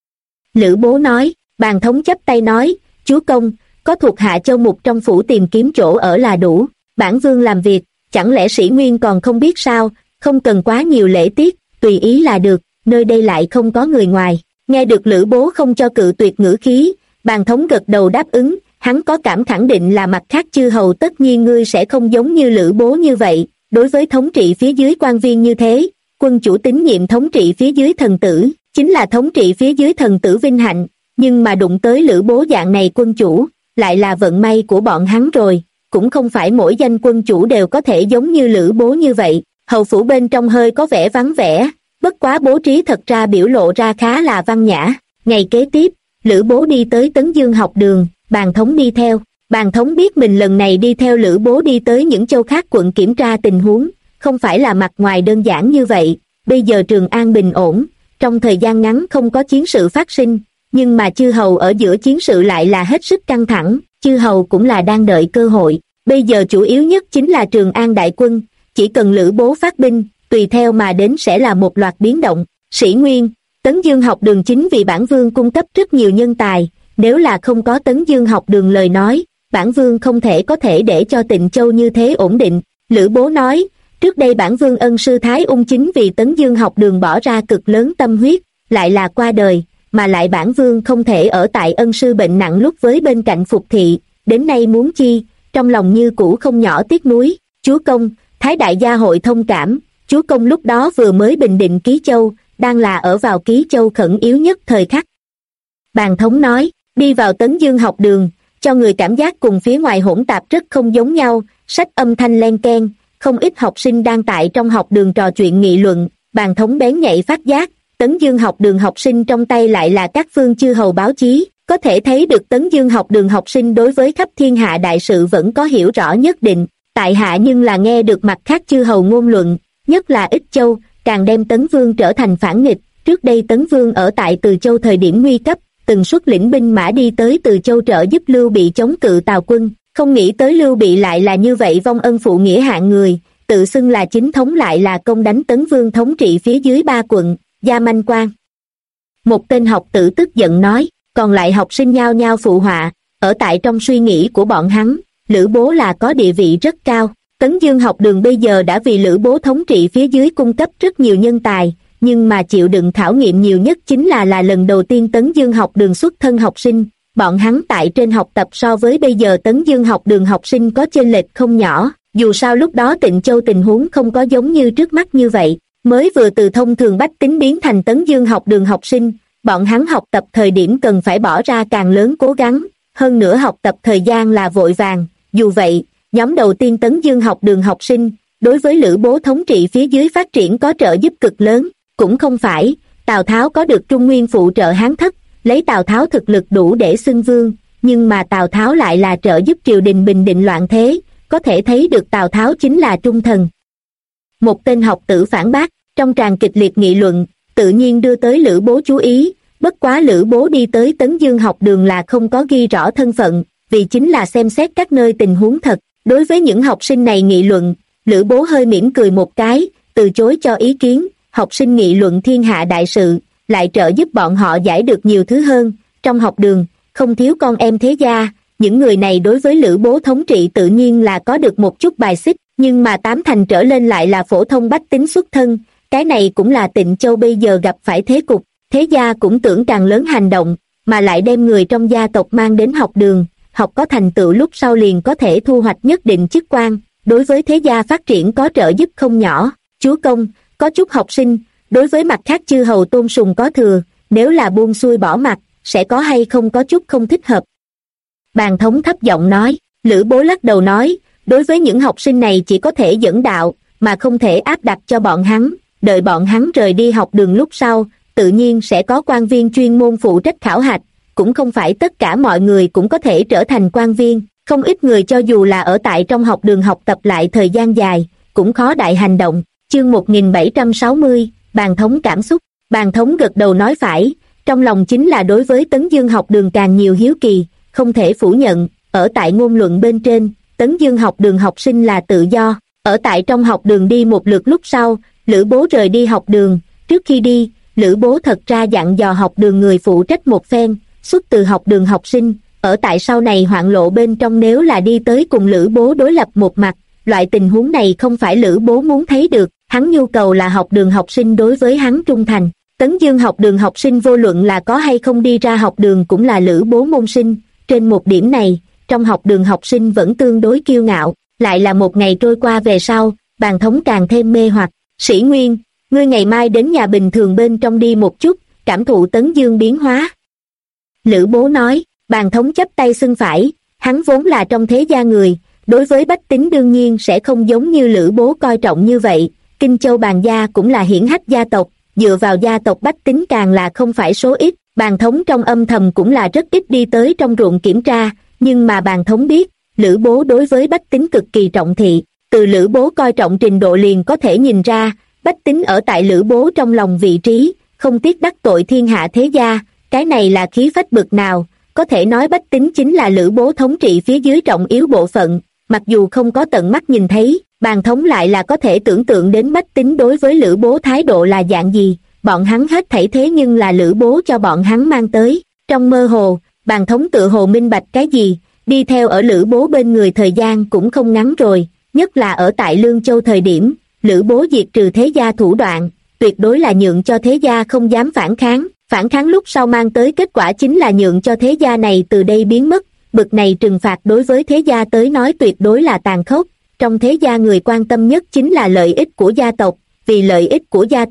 Speaker 1: Lữ Bố nói, Bàn thống chắp tay nói, chúa công, có thuộc hạ Châu Mục trong phủ tìm kiếm chỗ ở là đủ, bản vương làm việc, chẳng lẽ Sĩ Nguyên còn không biết sao, không cần quá nhiều lễ tiết, tùy ý là được, nơi đây lại không có người ngoài. Nghe được Lữ Bố không cho cự tuyệt ngữ khí, Bàn thống gật đầu đáp ứng, hắn có cảm khẳng định là mặt khác chư hầu tất nhiên ngươi sẽ không giống như Lữ Bố như vậy, đối với thống trị phía dưới quan viên như thế, quân chủ tín nhiệm thống trị phía dưới thần tử, chính là thống trị phía dưới thần tử vinh hạnh, nhưng mà đụng tới Lữ Bố dạng này quân chủ, lại là vận may của bọn hắn rồi, cũng không phải mỗi danh quân chủ đều có thể giống như Lữ Bố như vậy, hầu phủ bên trong hơi có vẻ vắng vẻ, bất quá bố trí thật ra biểu lộ ra khá là văn nhã. Ngày kế tiếp, Lữ Bố đi tới Tấn Dương học đường, Bàn thống đi theo. Bàn thống biết mình lần này đi theo Lữ Bố đi tới những châu khác quận kiểm tra tình huống, không phải là mặt ngoài đơn giản như vậy, bây giờ Trường An bình ổn, trong thời gian ngắn không có chiến sự phát sinh, nhưng mà chư hầu ở giữa chiến sự lại là hết sức căng thẳng, chư hầu cũng là đang đợi cơ hội, bây giờ chủ yếu nhất chính là Trường An đại quân, chỉ cần Lữ Bố phát binh, tùy theo mà đến sẽ là một loạt biến động. Sĩ Nguyên, Tấn Dương học đường chính vì bản vương cung cấp rất nhiều nhân tài, nếu là không có Tấn Dương học đường lời nói, bản vương không thể có thể để cho Tịnh Châu như thế ổn định. Lữ Bố nói, trước đây bản vương ân sư Thái Ung chính vì Tấn Dương học đường bỏ ra cực lớn tâm huyết, lại là qua đời, mà lại bản vương không thể ở tại ân sư bệnh nặng lúc với bên cạnh phục thị, đến nay muốn chi, trong lòng như cũ không nhỏ tiếc nuối. Chúa công, Thái đại gia hội thông cảm, chúa công lúc đó vừa mới bình định Ký Châu, đang là ở vào Ký Châu khẩn yếu nhất thời khắc. Bàn thống nói, Đi vào Tấn Dương học đường, cho người cảm giác cùng phía ngoài hỗn tạp rất không giống nhau, sách âm thanh len keng, không ít học sinh đang tại trong học đường trò chuyện nghị luận, Bàn Thống bén nhạy phát giác, Tấn Dương học đường học sinh trong tay lại là các phương chư hầu báo chí, có thể thấy được Tấn Dương học đường học sinh đối với khắp thiên hạ đại sự vẫn có hiểu rõ nhất định, tại hạ nhưng là nghe được mặt khác chư hầu ngôn luận, nhất là Ích Châu, càng đem Tấn Vương trở thành phản nghịch, trước đây Tấn Vương ở tại Từ Châu thời điểm nguy cấp, từng xuất lĩnh binh mã đi tới Từ Châu trợ giúp Lưu Bị chống cự Tào quân, không nghĩ tới Lưu Bị lại là như vậy vong ân phụ nghĩa hạng người, tự xưng là chính thống lại là công đánh Tấn Vương thống trị phía dưới 3 quận, Gia Manh Quan. Một tên học tử tức giận nói, còn lại học sinh nhao nhao phụ họa, ở tại trong suy nghĩ của bọn hắn, Lữ Bố là có địa vị rất cao. Tấn Dương học đường bây giờ đã vì Lữ Bố thống trị phía dưới cung cấp rất nhiều nhân tài, nhưng mà chịu đựng khảo nghiệm nhiều nhất chính là lần đầu tiên Tấn Dương học đường xuất thân học sinh, bọn hắn tại trên học tập so với bây giờ Tấn Dương học đường học sinh có chênh lệch không nhỏ, dù sao lúc đó Tịnh Châu tình huống không có giống như trước mắt như vậy, mới vừa từ thông thường bách tính biến thành Tấn Dương học đường học sinh, bọn hắn học tập thời điểm cần phải bỏ ra càng lớn cố gắng, hơn nữa học tập thời gian là vội vàng, dù vậy, nhóm đầu tiên Tấn Dương học đường học sinh, đối với Lữ Bố thống trị phía dưới phát triển có trợ giúp cực lớn, cũng không phải, Tào Tháo có được Trung Nguyên phụ trợ Hán Thất, lấy Tào Tháo thực lực đủ để xưng vương, nhưng mà Tào Tháo lại là trợ giúp triều đình bình định loạn thế, có thể thấy được Tào Tháo chính là trung thần. Một tên học tử phản bác, trong tràng kịch liệt nghị luận, tự nhiên đưa tới Lữ Bố chú ý, bất quá Lữ Bố đi tới Tấn Dương học đường là không có ghi rõ thân phận, vì chính là xem xét các nơi tình huống thật. Đối với những học sinh này nghị luận, Lữ Bố hơi mỉm cười một cái, từ chối cho ý kiến, học sinh nghị luận thiên hạ đại sự, lại trợ giúp bọn họ giải được nhiều thứ hơn, trong học đường, không thiếu con em thế gia, những người này đối với Lữ Bố thống trị tự nhiên là có được một chút bài xích, nhưng mà 8 thành trở lên lại là phổ thông bách tính xuất thân, cái này cũng là Tịnh Châu bây giờ gặp phải thế cục, thế gia cũng tưởng càng lớn hành động, mà lại đem người trong gia tộc mang đến học đường, học có thành tựu lúc sau liền có thể thu hoạch nhất định chức quan, đối với thế gia phát triển có trợ giúp không nhỏ. Chúa công, có chút học sinh, đối với mặt khác chư hầu tôn sùng có thừa, nếu là buông xuôi bỏ mặt, sẽ có hay không có chút không thích hợp. Bàn Thống thấp giọng nói, Lữ Bố lắc đầu nói, đối với những học sinh này chỉ có thể dẫn đạo, mà không thể áp đặt cho bọn hắn, đợi bọn hắn rời đi học đường lúc sau, tự nhiên sẽ có quan viên chuyên môn phụ trách khảo hạch, cũng không phải tất cả mọi người cũng có thể trở thành quan viên, không ít người cho dù là ở tại trong học đường học tập lại thời gian dài, cũng khó đại hành động. Chương 1760, Bàn Thống cảm xúc. Bàn Thống gật đầu nói phải, trong lòng chính là đối với Tấn Dương học đường càng nhiều hiếu kỳ, không thể phủ nhận, ở tại ngôn luận bên trên, Tấn Dương học đường học sinh là tự do, ở tại trong học đường đi một lượt lúc sau, Lữ Bố rời đi học đường, trước khi đi, Lữ Bố thật ra dặn dò học đường người phụ trách một phen, xuất từ học đường học sinh, ở tại sau này hoạn lộ bên trong nếu là đi tới cùng Lữ Bố đối lập một mặt, loại tình huống này không phải Lữ Bố muốn thấy được, hắn nhu cầu là học đường học sinh đối với hắn trung thành. Tấn Dương học đường học sinh vô luận là có hay không đi ra học đường cũng là Lữ Bố môn sinh, trên một điểm này, trong học đường học sinh vẫn tương đối kiêu ngạo, lại là một ngày trôi qua về sau, Bàn Thống càng thêm mê hoặc. Sĩ Nguyên, ngươi ngày mai đến nhà bình thường bên trong đi một chút, cảm thụ Tấn Dương biến hóa. Lữ Bố nói, Bàn Thống chấp tay xưng phải, hắn vốn là trong thế gia người, đối với bách tính đương nhiên sẽ không giống như Lữ Bố coi trọng như vậy, Kinh Châu Bàn gia cũng là hiển hách gia tộc, dựa vào gia tộc bách tính càng là không phải số ít, Bàn Thống trong âm thầm cũng là rất ít đi tới trong ruộng kiểm tra, nhưng mà Bàn Thống biết, Lữ Bố đối với bách tính cực kỳ trọng thị, từ Lữ Bố coi trọng trình độ liền có thể nhìn ra, bách tính ở tại Lữ Bố trong lòng vị trí, không tiếc đắc tội thiên hạ thế gia, cái này là khí phách bực nào, có thể nói bách tính chính là Lữ Bố thống trị phía dưới trọng yếu bộ phận, mặc dù không có tận mắt nhìn thấy, Bàn Thống lại là có thể tưởng tượng đến bách tính đối với Lữ Bố thái độ là dạng gì, bọn hắn hết thảy thế nhưng là Lữ Bố cho bọn hắn mang tới, trong mơ hồ, Bàn Thống tự hồ minh bạch cái gì, đi theo ở Lữ Bố bên người thời gian cũng không ngắn rồi, nhất là ở tại Lương Châu thời điểm, Lữ Bố diệt trừ thế gia thủ đoạn, tuyệt đối là nhượng cho thế gia không dám phản kháng lúc sau mang tới kết quả chính là nhượng cho thế gia này từ đây biến mất, bực này trừng phạt đối với thế gia tới nói tuyệt đối là tàn khốc, trong thế gia người quan tâm nhất chính là lợi ích của gia tộc, vì lợi ích của gia tộc,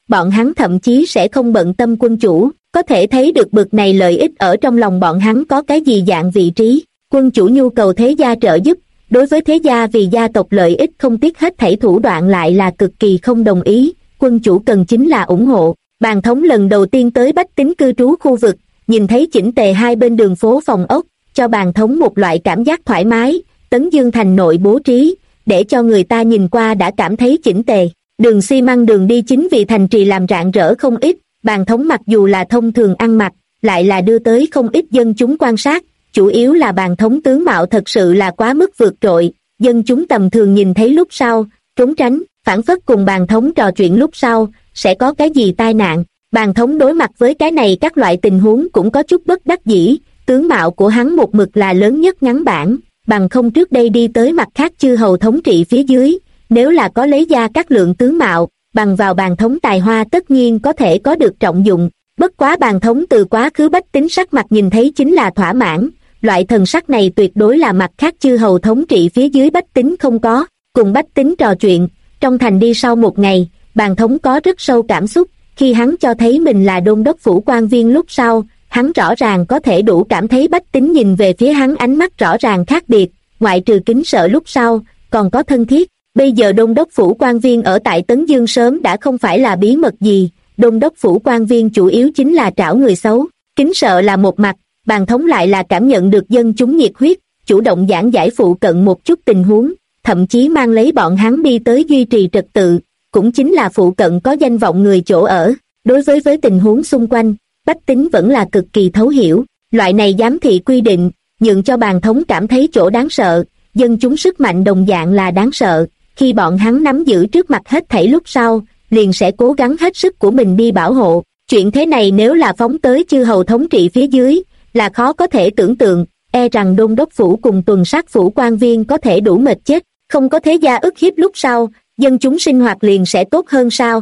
Speaker 1: bọn hắn thậm chí sẽ không bận tâm quân chủ, có thể thấy được bực này lợi ích ở trong lòng bọn hắn có cái gì dạng vị trí. Quân chủ nhu cầu thế gia trợ giúp, đối với thế gia vì gia tộc lợi ích không tiếc hết thảy thủ đoạn lại là cực kỳ không đồng ý, quân chủ cần chính là ủng hộ. Bàn thống lần đầu tiên tới bách tính cư trú khu vực, nhìn thấy chỉnh tề hai bên đường phố phòng ốc, cho bàn thống một loại cảm giác thoải mái. Tấn Dương thành nội bố trí, để cho người ta nhìn qua đã cảm thấy chỉnh tề. Đường xi măng đường đi chính vì thành trì làm rạng rỡ không ít, bàn thống mặc dù là thông thường ăn mặc, lại là đưa tới không ít dân chúng quan sát, chủ yếu là bàn thống tướng mạo thật sự là quá mức vượt trội, dân chúng tầm thường nhìn thấy lúc sau, trốn tránh, phảng phất cùng bàn thống trò chuyện lúc sau, sẽ có cái gì tai nạn. Bàn thống đối mặt với cái này các loại tình huống cũng có chút bất đắc dĩ, tướng mạo của hắn một mực là lớn nhất ngắn bản, bằng không trước đây đi tới mặt khác chư hầu thống trị phía dưới, nếu là có lấy ra các lượng tướng mạo, bằng vào bàn thống tài hoa tất nhiên có thể có được trọng dụng. Bất quá bàn thống từ quá khứ bách tính sắc mặt nhìn thấy chính là thỏa mãn, loại thần sắc này tuyệt đối là mặt khác chư hầu thống trị phía dưới bách tính không có. Cùng bách tính trò chuyện, trong thành đi sau một ngày, bàn thống có rất sâu cảm xúc, khi hắn cho thấy mình là đôn đốc phủ quan viên lúc sau, hắn rõ ràng có thể đủ cảm thấy bách tính nhìn về phía hắn ánh mắt rõ ràng khác biệt, ngoại trừ kính sợ lúc sau, còn có thân thiết. Bây giờ đôn đốc phủ quan viên ở tại Tấn Dương sớm đã không phải là bí mật gì, đôn đốc phủ quan viên chủ yếu chính là trảo người xấu, kính sợ là một mặt, bàn thống lại là cảm nhận được dân chúng nhiệt huyết, chủ động giảng giải phụ cận một chút tình huống, thậm chí mang lấy bọn hắn đi tới duy trì trật tự, cũng chính là phụ cận có danh vọng người chỗ ở. Đối với tình huống xung quanh, bách tính vẫn là cực kỳ thấu hiểu, loại này giám thị quy định, nhượng cho bàn thống cảm thấy chỗ đáng sợ, dân chúng sức mạnh đồng dạng là đáng sợ, khi bọn hắn nắm giữ trước mặt hết thảy lúc sau, liền sẽ cố gắng hết sức của mình đi bảo hộ. Chuyện thế này nếu là phóng tới chư hầu thống trị phía dưới, là khó có thể tưởng tượng, e rằng đôn đốc phủ cùng tuần sát phủ quan viên có thể đủ mệt chết, không có thế gia ức hiếp lúc sau, dân chúng sinh hoạt liền sẽ tốt hơn sao?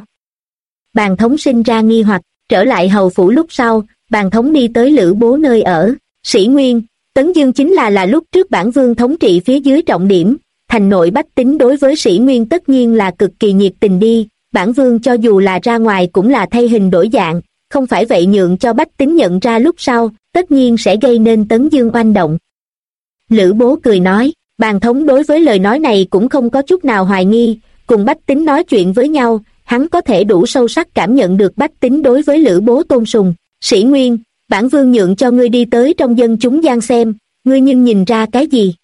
Speaker 1: Bàn thống sinh ra nghi hoặc, trở lại hầu phủ lúc sau, bàn thống đi tới Lữ Bố nơi ở, Sĩ Nguyên, Tấn Dương chính là lúc trước bản vương thống trị phía dưới trọng điểm, thành nội bách tính đối với Sĩ Nguyên tất nhiên là cực kỳ nhiệt tình đi, bản vương cho dù là ra ngoài cũng là thay hình đổi dạng, không phải vậy nhượng cho bách tính nhận ra lúc sau, tất nhiên sẽ gây nên Tấn Dương oanh động. Lữ Bố cười nói, bàn thống đối với lời nói này cũng không có chút nào hoài nghi, cùng bách tính nói chuyện với nhau, hắn có thể đủ sâu sắc cảm nhận được bách tính đối với Lữ Bố tôn sùng. Sĩ Nguyên, bản vương nhượng cho ngươi đi tới trong dân chúng gian xem, ngươi nhưng nhìn ra cái gì?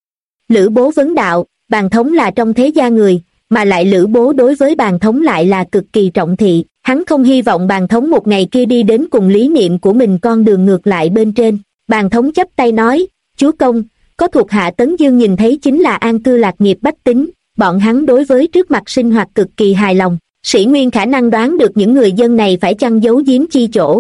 Speaker 1: Lữ Bố vấn đạo, bàn thống là trong thế gia người, mà lại Lữ Bố đối với bàn thống lại là cực kỳ trọng thị, hắn không hy vọng bàn thống một ngày kia đi đến cùng lý niệm của mình con đường ngược lại bên trên. Bàn thống chắp tay nói, chúa công, có thuộc hạ Tấn Dương nhìn thấy chính là an cư lạc nghiệp bách tính, bọn hắn đối với trước mặt sinh hoạt cực kỳ hài lòng. Sĩ Nguyên khả năng đoán được những người dân này phải chăng giấu giếm chi chỗ.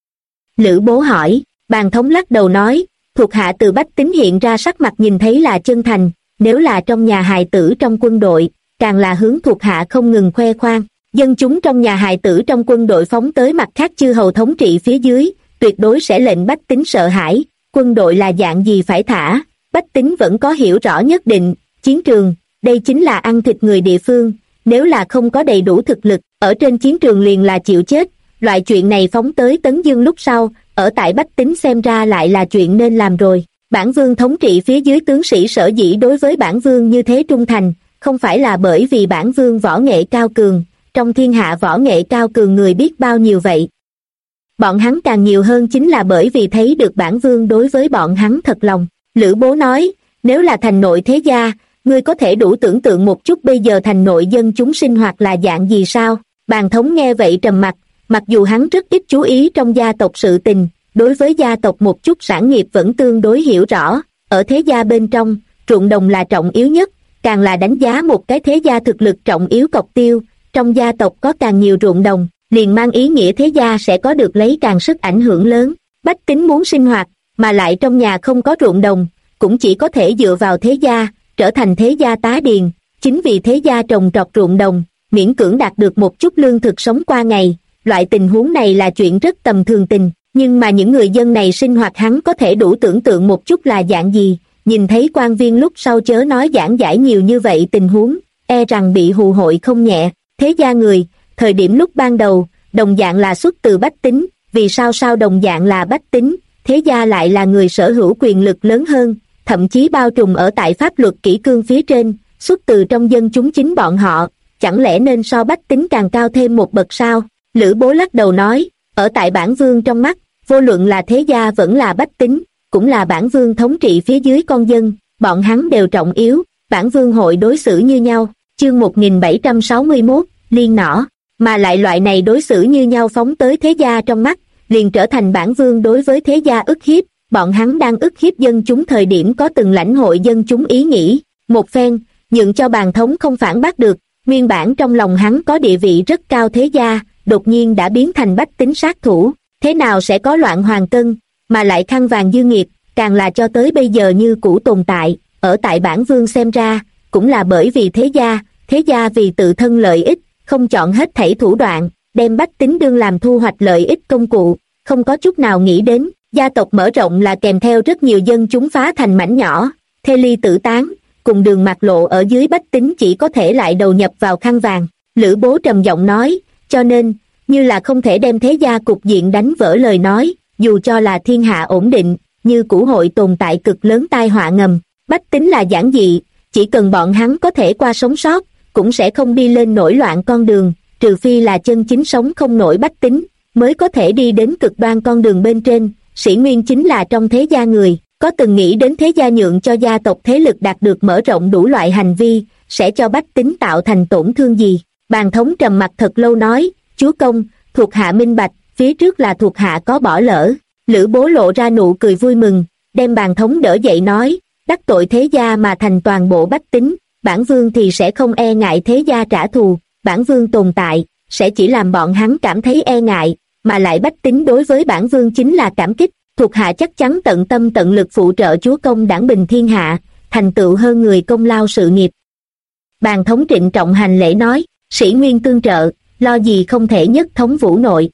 Speaker 1: Lữ Bố hỏi, bàn thống lắc đầu nói, thuộc hạ từ bách tính hiện ra sắc mặt nhìn thấy là chân thành, nếu là trong nhà hài tử trong quân đội, càng là hướng thuộc hạ không ngừng khoe khoang. Dân chúng trong nhà hài tử trong quân đội phóng tới mặt khác chư hầu thống trị phía dưới, tuyệt đối sẽ lệnh bách tính sợ hãi, quân đội là dạng gì phải thả, bách tính vẫn có hiểu rõ nhất định, chiến trường, đây chính là ăn thịt người địa phương, nếu là không có đầy đủ thực lực, ở trên chiến trường liền là chịu chết, loại chuyện này phóng tới Tấn Dương lúc sau, ở tại bách tính xem ra lại là chuyện nên làm rồi. Bản vương thống trị phía dưới tướng sĩ sở dĩ đối với bản vương như thế trung thành, không phải là bởi vì bản vương võ nghệ cao cường, trong thiên hạ võ nghệ cao cường người biết bao nhiêu vậy. Bọn hắn càng nhiều hơn chính là bởi vì thấy được bản vương đối với bọn hắn thật lòng. Lữ Bố nói, nếu là thành nội thế gia, ngươi có thể đủ tưởng tượng một chút bây giờ thành nội dân chúng sinh hoạt là dạng gì sao? Bàn thống nghe vậy trầm mặc, mặc dù hắn rất ít chú ý trong gia tộc sự tình, đối với gia tộc một chút sản nghiệp vẫn tương đối hiểu rõ, ở thế gia bên trong, ruộng đồng là trọng yếu nhất, càng là đánh giá một cái thế gia thực lực trọng yếu cọc tiêu, trong gia tộc có càng nhiều ruộng đồng, liền mang ý nghĩa thế gia sẽ có được lấy càng sức ảnh hưởng lớn. Bách tính muốn sinh hoạt, mà lại trong nhà không có ruộng đồng, cũng chỉ có thể dựa vào thế gia, trở thành thế gia tá điền, chính vì thế gia trồng trọt ruộng đồng, miễn cưỡng đạt được một chút lương thực sống qua ngày, loại tình huống này là chuyện rất tầm thường tình, nhưng mà những người dân này sinh hoạt hắn có thể đủ tưởng tượng một chút là dạng gì, nhìn thấy quan viên lúc sau chớ nói giảng giải nhiều như vậy tình huống, e rằng bị hù hội không nhẹ, thế gia người, thời điểm lúc ban đầu, đồng dạng là xuất từ bách tính, vì sao đồng dạng là bách tính, thế gia lại là người sở hữu quyền lực lớn hơn, thậm chí bao trùm ở tại pháp luật kỷ cương phía trên, xuất từ trong dân chúng chính bọn họ, chẳng lẽ nên so bách tính càng cao thêm một bậc sao? Lữ Bố lắc đầu nói, ở tại bản vương trong mắt, vô luận là thế gia vẫn là bách tính, cũng là bản vương thống trị phía dưới con dân, bọn hắn đều trọng yếu, bản vương hội đối xử như nhau. Chương 1761, liên nỏ, mà lại loại này đối xử như nhau phóng tới thế gia trong mắt, liền trở thành bản vương đối với thế gia ức hiếp, bọn hắn đang ức hiếp dân chúng thời điểm có từng lãnh hội dân chúng ý nghĩ, một phen, nhượng cho bàn thống không phản bác được, nguyên bản trong lòng hắn có địa vị rất cao thế gia, đột nhiên đã biến thành bách tính sát thủ, thế nào sẽ có loạn hoàng cân, mà lại khăn vàng dư nghiệp, càng là cho tới bây giờ như cũ tồn tại, ở tại bản vương xem ra, cũng là bởi vì thế gia vì tự thân lợi ích, không chọn hết thảy thủ đoạn, đem bách tính đương làm thu hoạch lợi ích công cụ, không có chút nào nghĩ đến, gia tộc mở rộng là kèm theo rất nhiều dân chúng phá thành mảnh nhỏ, thê ly tử tán, cùng đường mạt lộ ở dưới bách tính chỉ có thể lại đầu nhập vào khăn vàng. Lữ Bố trầm giọng nói, cho nên, như là không thể đem thế gia cục diện đánh vỡ lời nói, dù cho là thiên hạ ổn định, như cũ hội tồn tại cực lớn tai họa ngầm, bách tính là giản dị, chỉ cần bọn hắn có thể qua sống sót, cũng sẽ không đi lên nổi loạn con đường, trừ phi là chân chính sống không nổi bách tính, mới có thể đi đến cực đoan con đường bên trên. Sĩ Nguyên chính là trong thế gia người, có từng nghĩ đến thế gia nhượng cho gia tộc thế lực đạt được mở rộng đủ loại hành vi, sẽ cho bách tính tạo thành tổn thương gì? Bàn thống trầm mặt thật lâu nói, chúa công, thuộc hạ minh bạch, phía trước là thuộc hạ có bỏ lỡ. Lữ Bố lộ ra nụ cười vui mừng, đem bàn thống đỡ dậy nói, đắc tội thế gia mà thành toàn bộ bách tính, bản vương thì sẽ không e ngại thế gia trả thù, bản vương tồn tại, sẽ chỉ làm bọn hắn cảm thấy e ngại, mà lại bách tính đối với bản vương chính là cảm kích, thuộc hạ chắc chắn tận tâm tận lực phụ trợ chúa công đảng bình thiên hạ, thành tựu hơn người công lao sự nghiệp. Bàn thống trịnh trọng hành lễ nói, sĩ Nguyên tương trợ, lo gì không thể nhất thống vũ nội.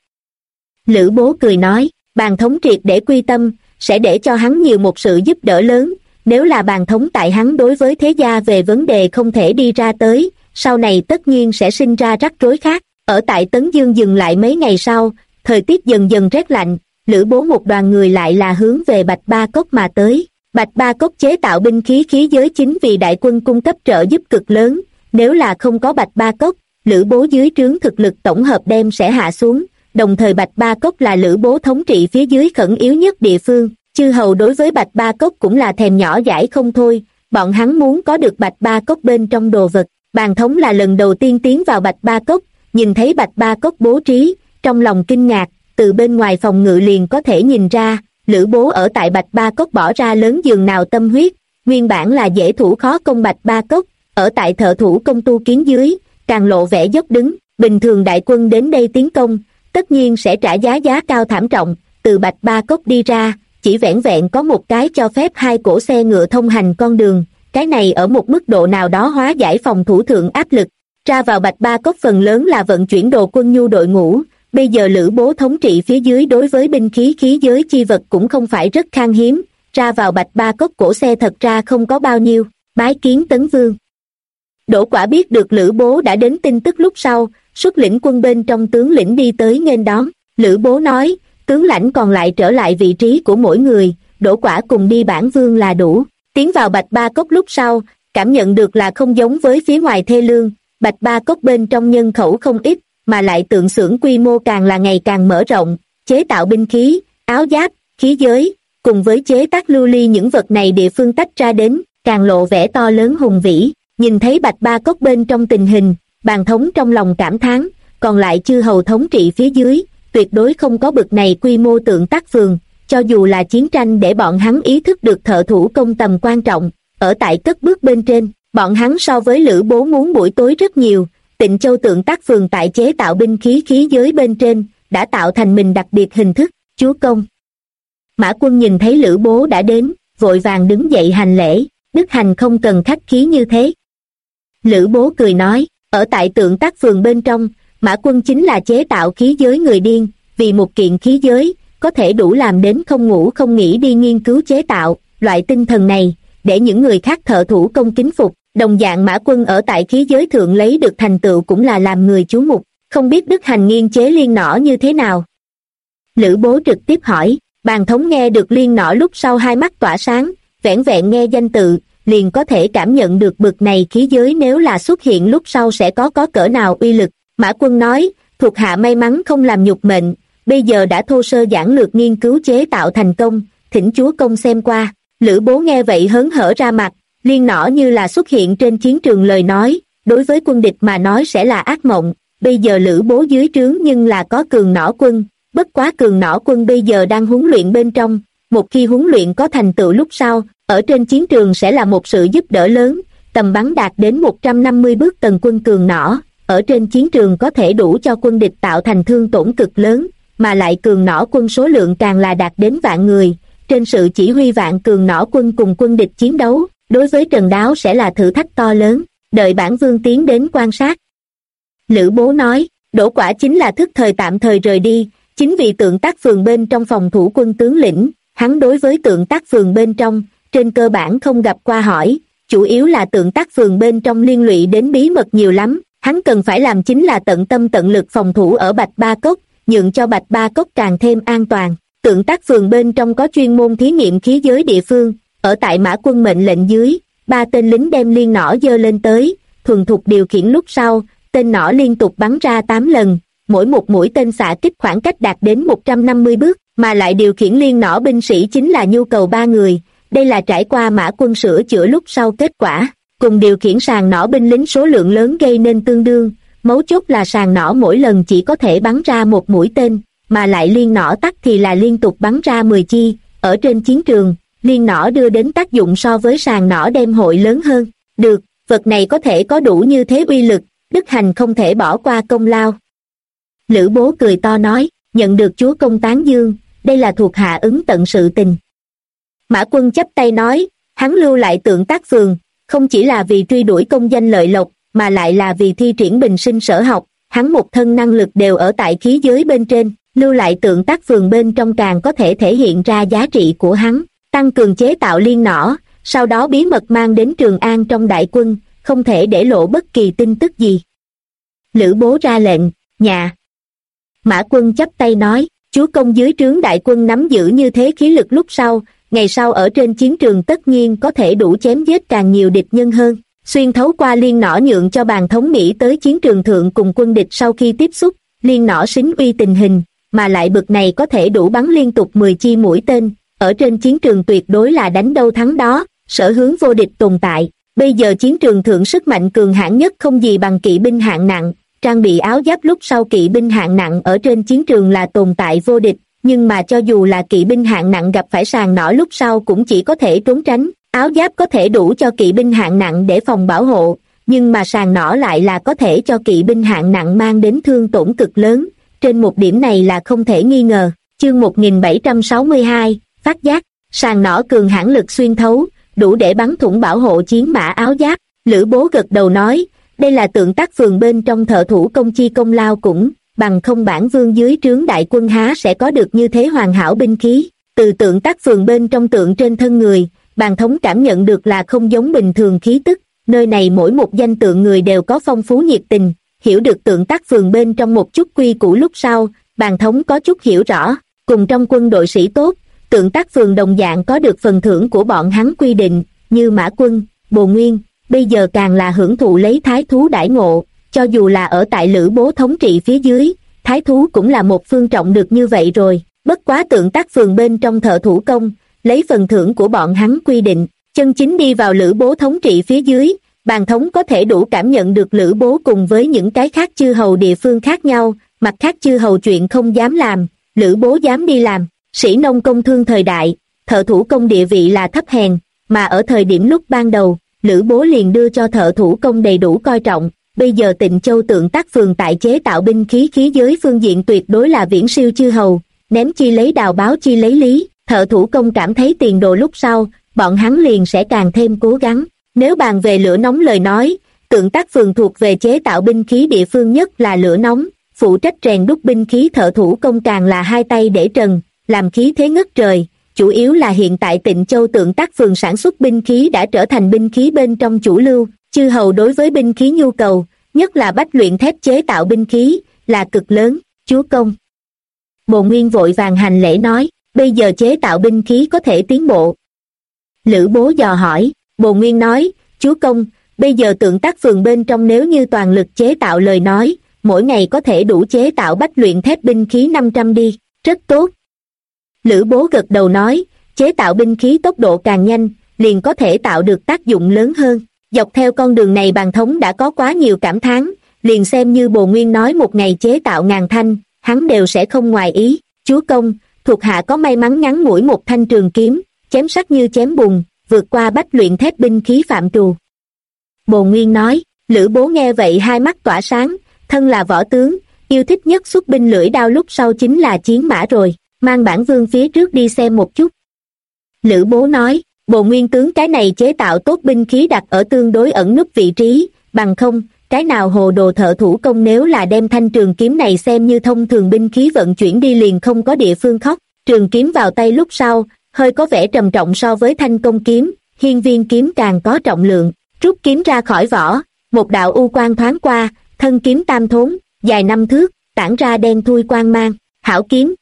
Speaker 1: Lữ Bố cười nói, bàn thống triệt để quy tâm, sẽ để cho hắn nhiều một sự giúp đỡ lớn, nếu là bàn thống tại hắn đối với thế gia về vấn đề không thể đi ra tới, sau này tất nhiên sẽ sinh ra rắc rối khác. Ở tại Tấn Dương dừng lại mấy ngày sau, thời tiết dần dần rét lạnh, Lữ Bố một đoàn người lại là hướng về Bạch Ba Cốc mà tới. Bạch Ba Cốc chế tạo binh khí khí giới chính vì đại quân cung cấp trợ giúp cực lớn, nếu là không có Bạch Ba Cốc, Lữ Bố dưới trướng thực lực tổng hợp đem sẽ hạ xuống, đồng thời Bạch Ba Cốc là Lữ Bố thống trị phía dưới khẩn yếu nhất địa phương, chư hầu đối với Bạch Ba Cốc cũng là thèm nhỏ dãi không thôi, bọn hắn muốn có được Bạch Ba Cốc bên trong đồ vật. Bàn thống là lần đầu tiên tiến vào Bạch Ba Cốc, nhìn thấy Bạch Ba Cốc bố trí, trong lòng kinh ngạc, từ bên ngoài phòng ngự liền có thể nhìn ra, Lữ Bố ở tại Bạch Ba Cốc bỏ ra lớn giường nào tâm huyết, nguyên bản là dễ thủ khó công Bạch Ba Cốc, ở tại thợ thủ công tu kiến dưới, càng lộ vẻ dốc đứng, bình thường đại quân đến đây tiến công, tất nhiên sẽ trả giá cao thảm trọng, từ Bạch Ba Cốc đi ra, chỉ vẻn vẹn có một cái cho phép hai cỗ xe ngựa thông hành con đường, cái này ở một mức độ nào đó hóa giải phòng thủ thượng áp lực, ra vào Bạch Ba Cốc phần lớn là vận chuyển đồ quân nhu đội ngũ, bây giờ Lữ Bố thống trị phía dưới đối với binh khí khí giới chi vật cũng không phải rất khan hiếm, ra vào Bạch Ba Cốc cổ xe thật ra không có bao nhiêu. Bái kiến Tấn Vương. Đỗ Quả biết được Lữ Bố đã đến tin tức lúc sau, xuất lĩnh quân bên trong tướng lĩnh đi tới nghênh đón. Lữ Bố nói, tướng lãnh còn lại trở lại vị trí của mỗi người, Đỗ Quả cùng đi bản vương là đủ. Tiến vào Bạch Ba Cốc lúc sau, cảm nhận được là không giống với phía ngoài thê lương, Bạch Ba Cốc bên trong nhân khẩu không ít, mà lại tượng xưởng quy mô càng là ngày càng mở rộng, chế tạo binh khí, áo giáp, khí giới, cùng với chế tác lưu ly những vật này địa phương tách ra đến, càng lộ vẻ to lớn hùng vĩ. Nhìn thấy Bạch Ba Cốc bên trong tình hình, bàn thống trong lòng cảm thán, còn lại chư hầu thống trị phía dưới, tuyệt đối không có bực này quy mô tượng tác phường, cho dù là chiến tranh để bọn hắn ý thức được thợ thủ công tầm quan trọng, ở tại cất bước bên trên, bọn hắn so với Lữ Bố muốn buổi tối rất nhiều. Tịnh Châu tượng tác phường tại chế tạo binh khí khí giới bên trên, đã tạo thành mình đặc biệt hình thức, chúa công. Mã Quân nhìn thấy Lữ Bố đã đến, vội vàng đứng dậy hành lễ, đức hành không cần khách khí như thế. Lữ Bố cười nói, ở tại tượng tác phường bên trong, Mã Quân chính là chế tạo khí giới người điên, vì một kiện khí giới, có thể đủ làm đến không ngủ không nghỉ đi nghiên cứu chế tạo, loại tinh thần này, để những người khác thợ thủ công kính phục. Đồng dạng Mã Quân ở tại khí giới thượng lấy được thành tựu cũng là làm người chú mục. không biết Đức Hành nghiên chế liên nỏ như thế nào? Lữ Bố trực tiếp hỏi. Bàn thống nghe được liên nỏ lúc sau hai mắt tỏa sáng, vẻn vẹn nghe danh tự, liền có thể cảm nhận được bực này khí giới nếu là xuất hiện lúc sau sẽ có cỡ nào uy lực. Mã Quân nói, thuộc hạ may mắn không làm nhục mệnh, bây giờ đã thô sơ giản lược nghiên cứu chế tạo thành công, thỉnh chúa công xem qua. Lữ Bố nghe vậy hớn hở ra mặt, liên nỏ như là xuất hiện trên chiến trường lời nói, đối với quân địch mà nói sẽ là ác mộng. Bây giờ Lữ Bố dưới trướng nhưng là có cường nỏ quân, bất quá cường nỏ quân bây giờ đang huấn luyện bên trong, một khi huấn luyện có thành tựu lúc sau, ở trên chiến trường sẽ là một sự giúp đỡ lớn, tầm bắn đạt đến 150 bước tần quân cường nỏ, ở trên chiến trường có thể đủ cho quân địch tạo thành thương tổn cực lớn, mà lại cường nỏ quân số lượng càng là đạt đến vạn người, trên sự chỉ huy vạn cường nỏ quân cùng quân địch chiến đấu, đối với Trần Đáo sẽ là thử thách to lớn, đợi bản vương tiến đến quan sát. Lữ Bố nói, Đỗ Quả chính là thức thời tạm thời rời đi, chính vì Tượng Tác Phường bên trong phòng thủ quân tướng lĩnh, hắn đối với Tượng Tác Phường bên trong, trên cơ bản không gặp qua hỏi, chủ yếu là Tượng Tác Phường bên trong liên lụy đến bí mật nhiều lắm, hắn cần phải làm chính là tận tâm tận lực phòng thủ ở Bạch Ba Cốc, nhượng cho Bạch Ba Cốc càng thêm an toàn. Tượng Tác Phường bên trong có chuyên môn thí nghiệm khí giới địa phương, ở tại Mã Quân mệnh lệnh dưới, 3 tên lính đem liên nỏ giơ lên tới, thuần thục điều khiển lúc sau, tên nỏ liên tục bắn ra 8 lần, mỗi một mũi tên xạ kích khoảng cách đạt đến 150 bước, mà lại điều khiển liên nỏ binh sĩ chính là nhu cầu 3 người, đây là trải qua Mã Quân sửa chữa lúc sau kết quả, cùng điều khiển sàn nỏ binh lính số lượng lớn gây nên tương đương, mấu chốt là sàn nỏ mỗi lần chỉ có thể bắn ra một mũi tên, mà lại liên nỏ tắt thì là liên tục bắn ra 10 chi, ở trên chiến trường, liên nỏ đưa đến tác dụng so với sàn nỏ đem hội lớn hơn, được, vật này có thể có đủ như thế uy lực, Đức Hành không thể bỏ qua công lao. Lữ Bố cười to nói, nhận được chúa công tán dương, đây là thuộc hạ ứng tận sự tình. Mã Quân chắp tay nói, hắn lưu lại Tượng Tác Phường, không chỉ là vì truy đuổi công danh lợi lộc, mà lại là vì thi triển bình sinh sở học, hắn một thân năng lực đều ở tại khí giới bên trên, lưu lại Tượng Tác Phường bên trong càng có thể thể hiện ra giá trị của hắn, tăng cường chế tạo liên nỏ, sau đó bí mật mang đến Trường An trong đại quân, không thể để lộ bất kỳ tin tức gì. Lữ Bố ra lệnh, nhà. Mã Quân chắp tay nói, chúa công dưới trướng đại quân nắm giữ như thế khí lực lúc sau, ngày sau ở trên chiến trường tất nhiên có thể đủ chém giết càng nhiều địch nhân hơn. Xuyên thấu qua liên nỏ nhượng cho bàn thống Mỹ tới chiến trường thượng cùng quân địch sau khi tiếp xúc, liên nỏ xính uy tình hình, mà lại bực này có thể đủ bắn liên tục 10 chi mũi tên, ở trên chiến trường tuyệt đối là đánh đâu thắng đó, sở hướng vô địch tồn tại. Bây giờ chiến trường thượng sức mạnh cường hãn nhất không gì bằng kỵ binh hạng nặng, trang bị áo giáp lúc sau kỵ binh hạng nặng ở trên chiến trường là tồn tại vô địch, nhưng mà cho dù là kỵ binh hạng nặng gặp phải sàn nỏ lúc sau cũng chỉ có thể trốn tránh, áo giáp có thể đủ cho kỵ binh hạng nặng để phòng bảo hộ, nhưng mà sàn nỏ lại là có thể cho kỵ binh hạng nặng mang đến thương tổn cực lớn, trên một điểm này là không thể nghi ngờ. Chương 1762, phát giác, sàn nỏ cường hãn lực xuyên thấu, đủ để bắn thủng bảo hộ chiến mã áo giáp. Lữ Bố gật đầu nói, đây là Tượng Tác Phường bên trong thợ thủ công chi công lao cũng, bằng không bản vương dưới trướng đại quân há sẽ có được như thế hoàn hảo binh khí. Từ Tượng Tác Phường bên trong tượng trên thân người, bàn thống cảm nhận được là không giống bình thường khí tức, nơi này mỗi một danh tượng người đều có phong phú nhiệt tình, hiểu được Tượng Tác Phường bên trong một chút quy củ lúc sau, bàn thống có chút hiểu rõ, cùng trong quân đội sĩ tốt, Tượng Tác Phường đồng dạng có được phần thưởng của bọn hắn quy định, như Mã Quân, Bồ Nguyên, bây giờ càng là hưởng thụ lấy thái thú đãi ngộ, cho dù là ở tại Lữ Bố thống trị phía dưới, thái thú cũng là một phương trọng được như vậy rồi, bất quá Tượng Tác Phường bên trong thợ thủ công, lấy phần thưởng của bọn hắn quy định, chân chính đi vào Lữ Bố thống trị phía dưới, bàn thống có thể đủ cảm nhận được Lữ Bố cùng với những cái khác chư hầu địa phương khác nhau, mặt khác chư hầu chuyện không dám làm, Lữ Bố dám đi làm. Sĩ nông công thương thời đại, thợ thủ công địa vị là thấp hèn, mà ở thời điểm lúc ban đầu, Lữ Bố liền đưa cho thợ thủ công đầy đủ coi trọng, bây giờ Tịnh Châu Tượng Tác Phường tại chế tạo binh khí khí giới phương diện tuyệt đối là viễn siêu chư hầu, ném chi lấy đào báo chi lấy lý, thợ thủ công cảm thấy tiền đồ lúc sau, bọn hắn liền sẽ càng thêm cố gắng. Nếu bàn về lửa nóng lời nói, Tượng Tác Phường thuộc về chế tạo binh khí địa phương nhất là lửa nóng, phụ trách rèn đúc binh khí thợ thủ công càng là hai tay để trần, làm khí thế ngất trời, chủ yếu là hiện tại Tịnh Châu Tượng Tác Phường sản xuất binh khí đã trở thành binh khí bên trong chủ lưu, chư hầu đối với binh khí nhu cầu, nhất là bách luyện thép chế tạo binh khí, là cực lớn, chúa công. Bồ Nguyên vội vàng hành lễ nói, bây giờ chế tạo binh khí có thể tiến bộ. Lữ Bố dò hỏi, Bồ Nguyên nói, chúa công, bây giờ tượng tác phường bên trong nếu như toàn lực chế tạo lời nói, mỗi ngày có thể đủ chế tạo bách luyện thép binh khí 500 đi, rất tốt. Lữ Bố gật đầu nói, chế tạo binh khí tốc độ càng nhanh, liền có thể tạo được tác dụng lớn hơn. Dọc theo con đường này Bàn Thống đã có quá nhiều cảm thán, liền xem như Bồ Nguyên nói một ngày chế tạo 1000 thanh, hắn đều sẽ không ngoài ý. Chúa công, thuộc hạ có may mắn ngắn ngủi một thanh trường kiếm, chém sắc như chém bùn, vượt qua bách luyện thép binh khí phạm trù. Bồ Nguyên nói, Lữ Bố nghe vậy hai mắt tỏa sáng, thân là võ tướng, yêu thích nhất xuất binh lưỡi đao lúc sau chính là chiến mã rồi, mang bản vương phía trước đi xem một chút. Lữ Bố nói, Bồ Nguyên tướng cái này chế tạo tốt binh khí đặt ở tương đối ẩn núp vị trí, bằng không, cái nào hồ đồ thợ thủ công nếu là đem thanh trường kiếm này xem như thông thường binh khí vận chuyển đi liền không có địa phương khóc. Trường kiếm vào tay lúc sau, hơi có vẻ trầm trọng so với thanh công kiếm, hiên viên kiếm càng có trọng lượng. Rút kiếm ra khỏi vỏ, một đạo u quang thoáng qua, thân kiếm tam thốn, dài 5 thước, tản ra đen thui quang mang, hảo kiếm.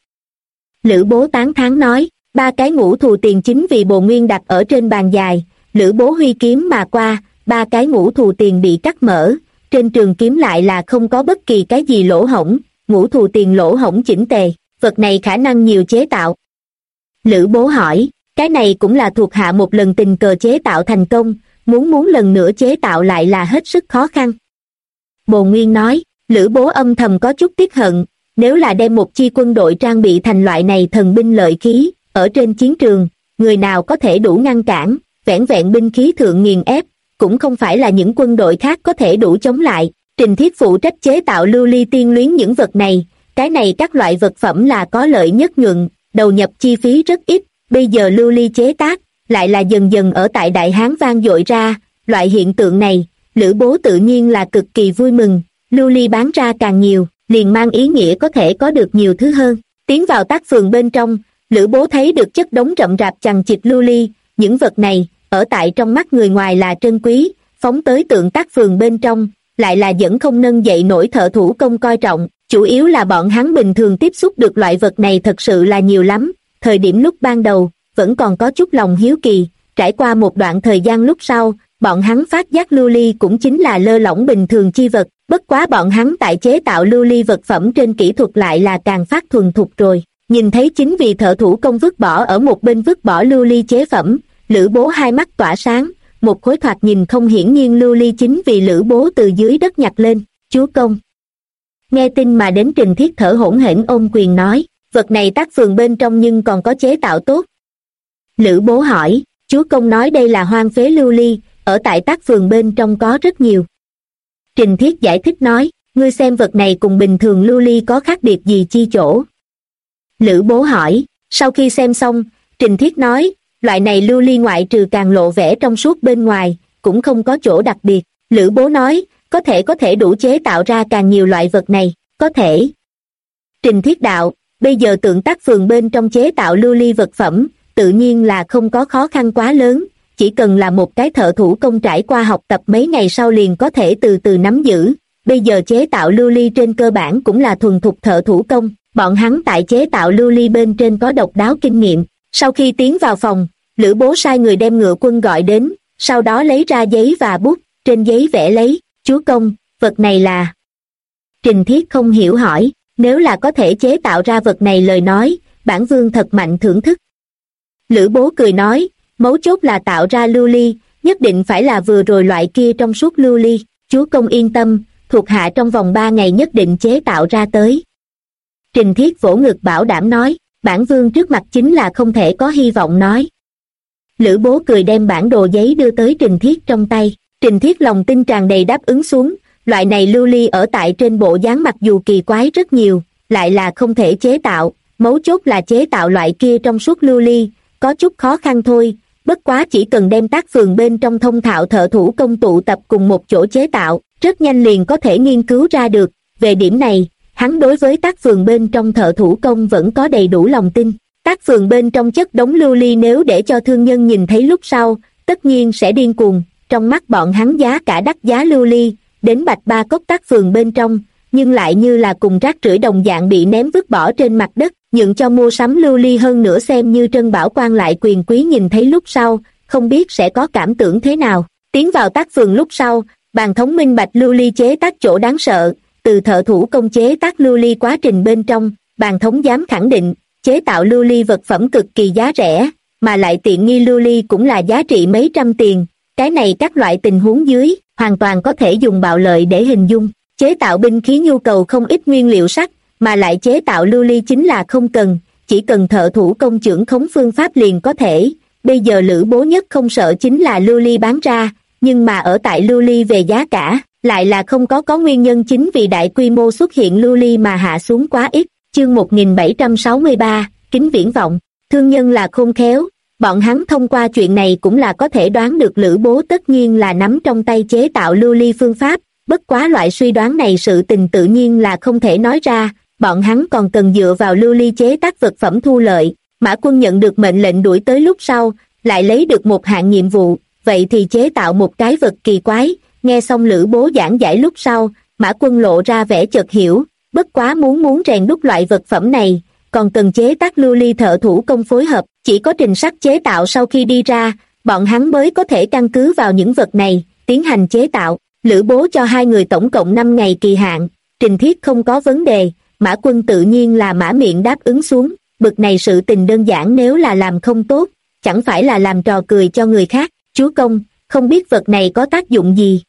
Speaker 1: Lữ Bố tán thán nói, 3 cái ngũ thù tiền chính vì Bồ Nguyên đặt ở trên bàn dài, Lữ Bố huy kiếm mà qua, 3 cái ngũ thù tiền bị cắt mở, trên trường kiếm lại là không có bất kỳ cái gì lỗ hổng, ngũ thù tiền lỗ hổng chỉnh tề, vật này khả năng nhiều chế tạo. Lữ Bố hỏi, cái này cũng là thuộc hạ một lần tình cờ chế tạo thành công, muốn lần nữa chế tạo lại là hết sức khó khăn. Bồ Nguyên nói, Lữ Bố âm thầm có chút tiếc hận, nếu là đem một chi quân đội trang bị thành loại này thần binh lợi khí, ở trên chiến trường, người nào có thể đủ ngăn cản, vẻn vẹn binh khí thượng nghiền ép, cũng không phải là những quân đội khác có thể đủ chống lại. Trình Thiết phụ trách chế tạo lưu ly tiên luyến những vật này, cái này các loại vật phẩm là có lợi nhất nhuận, đầu nhập chi phí rất ít, bây giờ lưu ly chế tác, lại là dần dần ở tại Đại Hán vang dội ra, loại hiện tượng này, Lữ Bố tự nhiên là cực kỳ vui mừng, lưu ly bán ra càng nhiều, liền mang ý nghĩa có thể có được nhiều thứ hơn. Tiến vào tác phường bên trong, Lữ Bố thấy được chất đống rậm rạp chằng chịt lưu ly, những vật này, ở tại trong mắt người ngoài là trân quý, phóng tới tượng tác phường bên trong, lại là vẫn không nâng dậy nổi thợ thủ công coi trọng, chủ yếu là bọn hắn bình thường tiếp xúc được loại vật này thật sự là nhiều lắm, thời điểm lúc ban đầu, vẫn còn có chút lòng hiếu kỳ, trải qua một đoạn thời gian lúc sau, bọn hắn phát giác lưu ly cũng chính là lơ lỏng bình thường chi vật, bất quá bọn hắn tại chế tạo lưu ly vật phẩm trên kỹ thuật lại là càng phát thuần thục rồi. Nhìn thấy chính vì thợ thủ công vứt bỏ ở một bên vứt bỏ lưu ly chế phẩm, Lữ Bố hai mắt tỏa sáng, một khối thoạt nhìn không hiển nhiên lưu ly chính vì Lữ Bố từ dưới đất nhặt lên, chúa công. Nghe tin mà đến Trình Thiết thở hổn hển ôm quyền nói, vật này tác phường bên trong nhưng còn có chế tạo tốt. Lữ Bố hỏi, chúa công nói đây là hoang phế lưu ly, ở tại tác phường bên trong có rất nhiều. Trình Thiết giải thích nói, ngươi xem vật này cùng bình thường lưu ly có khác biệt gì chi chỗ. Lữ Bố hỏi, sau khi xem xong, Trình Thiết nói, loại này lưu ly ngoại trừ càng lộ vẻ trong suốt bên ngoài, cũng không có chỗ đặc biệt. Lữ Bố nói, có thể đủ chế tạo ra càng nhiều loại vật này, có thể. Trình Thiết đạo, bây giờ tượng tác phường bên trong chế tạo lưu ly vật phẩm, tự nhiên là không có khó khăn quá lớn, chỉ cần là một cái thợ thủ công trải qua học tập mấy ngày sau liền có thể từ từ nắm giữ. Bây giờ chế tạo lưu ly trên cơ bản cũng là thuần thục thợ thủ công, bọn hắn tại chế tạo lưu ly bên trên có độc đáo kinh nghiệm. Sau khi tiến vào phòng, Lữ Bố sai người đem ngựa quân gọi đến, sau đó lấy ra giấy và bút, trên giấy vẽ lấy, chúa công, vật này là... Trình Thiết không hiểu hỏi, nếu là có thể chế tạo ra vật này lời nói, bản vương thật mạnh thưởng thức. Lữ Bố cười nói, mấu chốt là tạo ra lưu ly, nhất định phải là vừa rồi loại kia trong suốt lưu ly, chúa công yên tâm, thuộc hạ trong vòng 3 ngày nhất định chế tạo ra tới. Trình Thiết vỗ ngực bảo đảm nói, bản vương trước mặt chính là không thể có hy vọng nói. Lữ Bố cười đem bản đồ giấy đưa tới Trình Thiết trong tay, Trình Thiết lòng tin tràn đầy đáp ứng xuống, loại này lưu ly ở tại trên bộ dáng mặc dù kỳ quái rất nhiều, lại là không thể chế tạo, mấu chốt là chế tạo loại kia trong suốt lưu ly, có chút khó khăn thôi, bất quá chỉ cần đem tác phường bên trong thông thạo thợ thủ công tụ tập cùng một chỗ chế tạo, rất nhanh liền có thể nghiên cứu ra được, về điểm này, hắn đối với tác phường bên trong thợ thủ công vẫn có đầy đủ lòng tin. Tác phường bên trong chất đống lưu ly nếu để cho thương nhân nhìn thấy lúc sau, tất nhiên sẽ điên cuồng, trong mắt bọn hắn giá cả đắt giá lưu ly, đến Bạch Ba Cốc tác phường bên trong, nhưng lại như là cùng rác rưởi đồng dạng bị ném vứt bỏ trên mặt đất, nhượng cho mua sắm lưu ly hơn nữa xem như Trân Bảo quan lại quyền quý nhìn thấy lúc sau, không biết sẽ có cảm tưởng thế nào. Tiến vào tác phường lúc sau, Bàn Thống minh bạch lưu ly chế tác chỗ đáng sợ, từ thợ thủ công chế tác lưu ly quá trình bên trong, Bàn Thống dám khẳng định, chế tạo lưu ly vật phẩm cực kỳ giá rẻ, mà lại tiện nghi lưu ly cũng là giá trị mấy trăm tiền, cái này các loại tình huống dưới, hoàn toàn có thể dùng bạo lợi để hình dung. Chế tạo binh khí nhu cầu không ít nguyên liệu sắt, mà lại chế tạo lưu ly chính là không cần, chỉ cần thợ thủ công trưởng khống phương pháp liền có thể. Bây giờ Lữ Bố nhất không sợ chính là lưu ly bán ra, nhưng mà ở tại lưu ly về giá cả, lại là không có nguyên nhân chính vì đại quy mô xuất hiện lưu ly mà hạ xuống quá ít. Chương 1763, Kính Viễn Vọng. Thương nhân là khôn khéo, bọn hắn thông qua chuyện này cũng là có thể đoán được Lữ Bố tất nhiên là nắm trong tay chế tạo lưu ly phương pháp, bất quá loại suy đoán này sự tình tự nhiên là không thể nói ra, bọn hắn còn cần dựa vào lưu ly chế tác vật phẩm thu lợi. Mã Quân nhận được mệnh lệnh đuổi tới lúc sau, lại lấy được một hạng nhiệm vụ, vậy thì chế tạo một cái vật kỳ quái. Nghe xong Lữ Bố giảng giải lúc sau, Mã Quân lộ ra vẻ chợt hiểu, bất quá muốn rèn đúc loại vật phẩm này, còn cần chế tác lưu ly thợ thủ công phối hợp, chỉ có trình sắt chế tạo sau khi đi ra, bọn hắn mới có thể căn cứ vào những vật này, tiến hành chế tạo. Lữ Bố cho hai người tổng cộng 5 ngày kỳ hạn, Trình Thiết không có vấn đề, Mã Quân tự nhiên là mã miệng đáp ứng xuống, bực này sự tình đơn giản nếu là làm không tốt, chẳng phải là làm trò cười cho người khác. Chúa công, không biết vật này có tác dụng gì?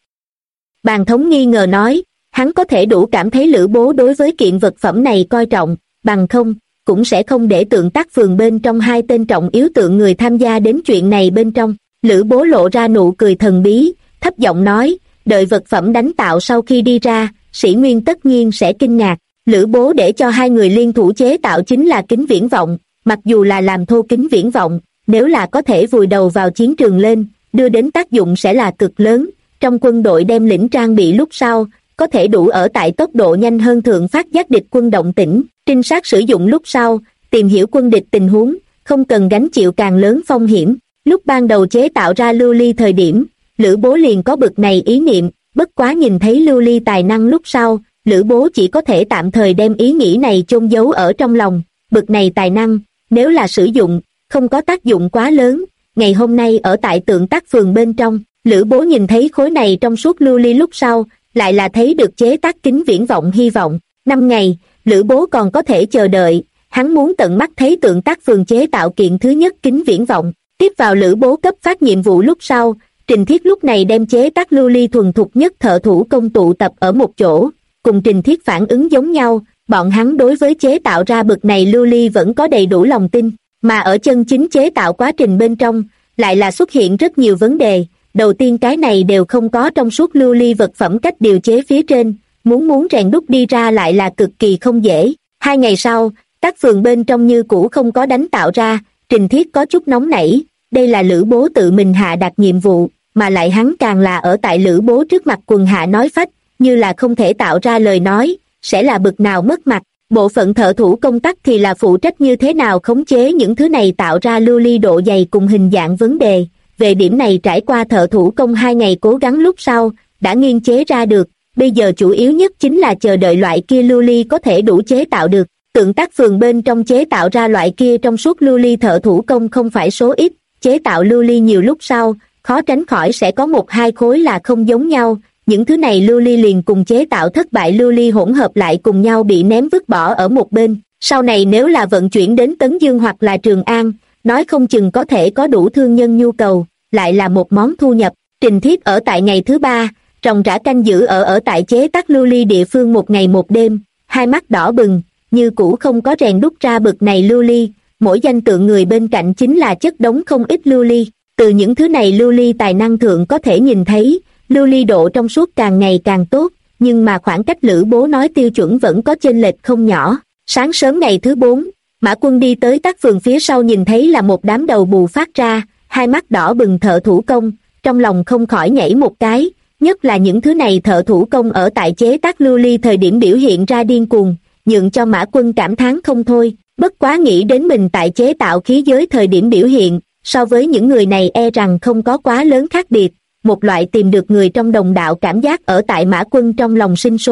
Speaker 1: Bàn Thống nghi ngờ nói, hắn có thể đủ cảm thấy Lữ Bố đối với kiện vật phẩm này coi trọng, bằng không, cũng sẽ không để Tượng Tác Phường bên trong hai tên trọng yếu tượng người tham gia đến chuyện này bên trong. Lữ Bố lộ ra nụ cười thần bí, thấp giọng nói, đợi vật phẩm đánh tạo sau khi đi ra, Sĩ Nguyên tất nhiên sẽ kinh ngạc. Lữ Bố để cho hai người liên thủ chế tạo chính là kính viễn vọng, mặc dù là làm thô kính viễn vọng, nếu là có thể vùi đầu vào chiến trường lên, đưa đến tác dụng sẽ là cực lớn. Trong quân đội đem lĩnh trang bị lúc sau, có thể đủ ở tại tốc độ nhanh hơn thượng phát giác địch quân động tĩnh, trinh sát sử dụng lúc sau, tìm hiểu quân địch tình huống, không cần gánh chịu càng lớn phong hiểm. Lúc ban đầu chế tạo ra lưu ly thời điểm, Lữ Bố liền có bực này ý niệm, bất quá nhìn thấy lưu ly tài năng lúc sau, Lữ Bố chỉ có thể tạm thời đem ý nghĩ này chôn giấu ở trong lòng. Bực này tài năng, nếu là sử dụng, không có tác dụng quá lớn. Ngày hôm nay ở tại Tượng Tác Phường bên trong, Lữ Bố nhìn thấy khối này trong suốt lưu ly lúc sau, lại là thấy được chế tác kính viễn vọng hy vọng. 5 ngày, Lữ Bố còn có thể chờ đợi, hắn muốn tận mắt thấy Tượng Tác Phường chế tạo kiện thứ nhất kính viễn vọng. Tiếp vào Lữ Bố cấp phát nhiệm vụ lúc sau, Trình Thiết lúc này đem chế tác lưu ly thuần thục nhất thợ thủ công tụ tập ở một chỗ, cùng Trình Thiết phản ứng giống nhau, bọn hắn đối với chế tạo ra bực này lưu ly vẫn có đầy đủ lòng tin, mà ở chân chính chế tạo quá trình bên trong, lại là xuất hiện rất nhiều vấn đề. Đầu tiên cái này đều không có trong suốt lưu ly vật phẩm cách điều chế phía trên, muốn rèn đúc đi ra lại là cực kỳ không dễ. 2 ngày sau, các phường bên trong như cũ không có đánh tạo ra, Trình Thiết có chút nóng nảy, đây là Lữ Bố tự mình hạ đặt nhiệm vụ, mà lại hắn càng là ở tại Lữ Bố trước mặt quần hạ nói phách, như là không thể tạo ra lời nói, sẽ là bực nào mất mặt. Bộ phận thợ thủ công tác thì là phụ trách như thế nào khống chế những thứ này tạo ra lưu ly độ dày cùng hình dạng vấn đề. Về điểm này trải qua thợ thủ công 2 ngày cố gắng lúc sau, đã nghiên chế ra được, bây giờ chủ yếu nhất chính là chờ đợi loại kia lưu ly có thể đủ chế tạo được. Tượng Tác Phường bên trong chế tạo ra loại kia trong suốt lưu ly thợ thủ công không phải số ít, chế tạo lưu ly nhiều lúc sau, khó tránh khỏi sẽ có 1-2 khối là không giống nhau, những thứ này lưu ly liền cùng chế tạo thất bại lưu ly hỗn hợp lại cùng nhau bị ném vứt bỏ ở một bên. Sau này nếu là vận chuyển đến Tấn Dương hoặc là Trường An, nói không chừng có thể có đủ thương nhân nhu cầu, lại là một món thu nhập. Trình Thiết ở tại ngày thứ 3, ròng rã canh giữ ở tại chế tác lưu ly địa phương 1 ngày 1 đêm, hai mắt đỏ bừng, như cũ không có rèn đúc ra bực này lưu ly. Mỗi danh tượng người bên cạnh chính là chất đống không ít lưu ly, từ những thứ này lưu ly tài năng thượng có thể nhìn thấy, lưu ly độ trong suốt càng ngày càng tốt, nhưng mà khoảng cách Lữ Bố nói tiêu chuẩn vẫn có chênh lệch không nhỏ. Sáng sớm ngày thứ 4, Mã Quân đi tới Tác Phường phía sau nhìn thấy là một đám đầu bù phát ra, hai mắt đỏ bừng thợ thủ công, trong lòng không khỏi nhảy một cái, nhất là những thứ này thợ thủ công ở tại chế tác lưu ly thời điểm biểu hiện ra điên cuồng, nhượng cho Mã Quân cảm thán không thôi. Bất quá nghĩ đến mình tại chế tạo khí giới thời điểm biểu hiện, so với những người này e rằng không có quá lớn khác biệt, một loại tìm được người trong đồng đạo cảm giác ở tại Mã Quân trong lòng sinh sôi.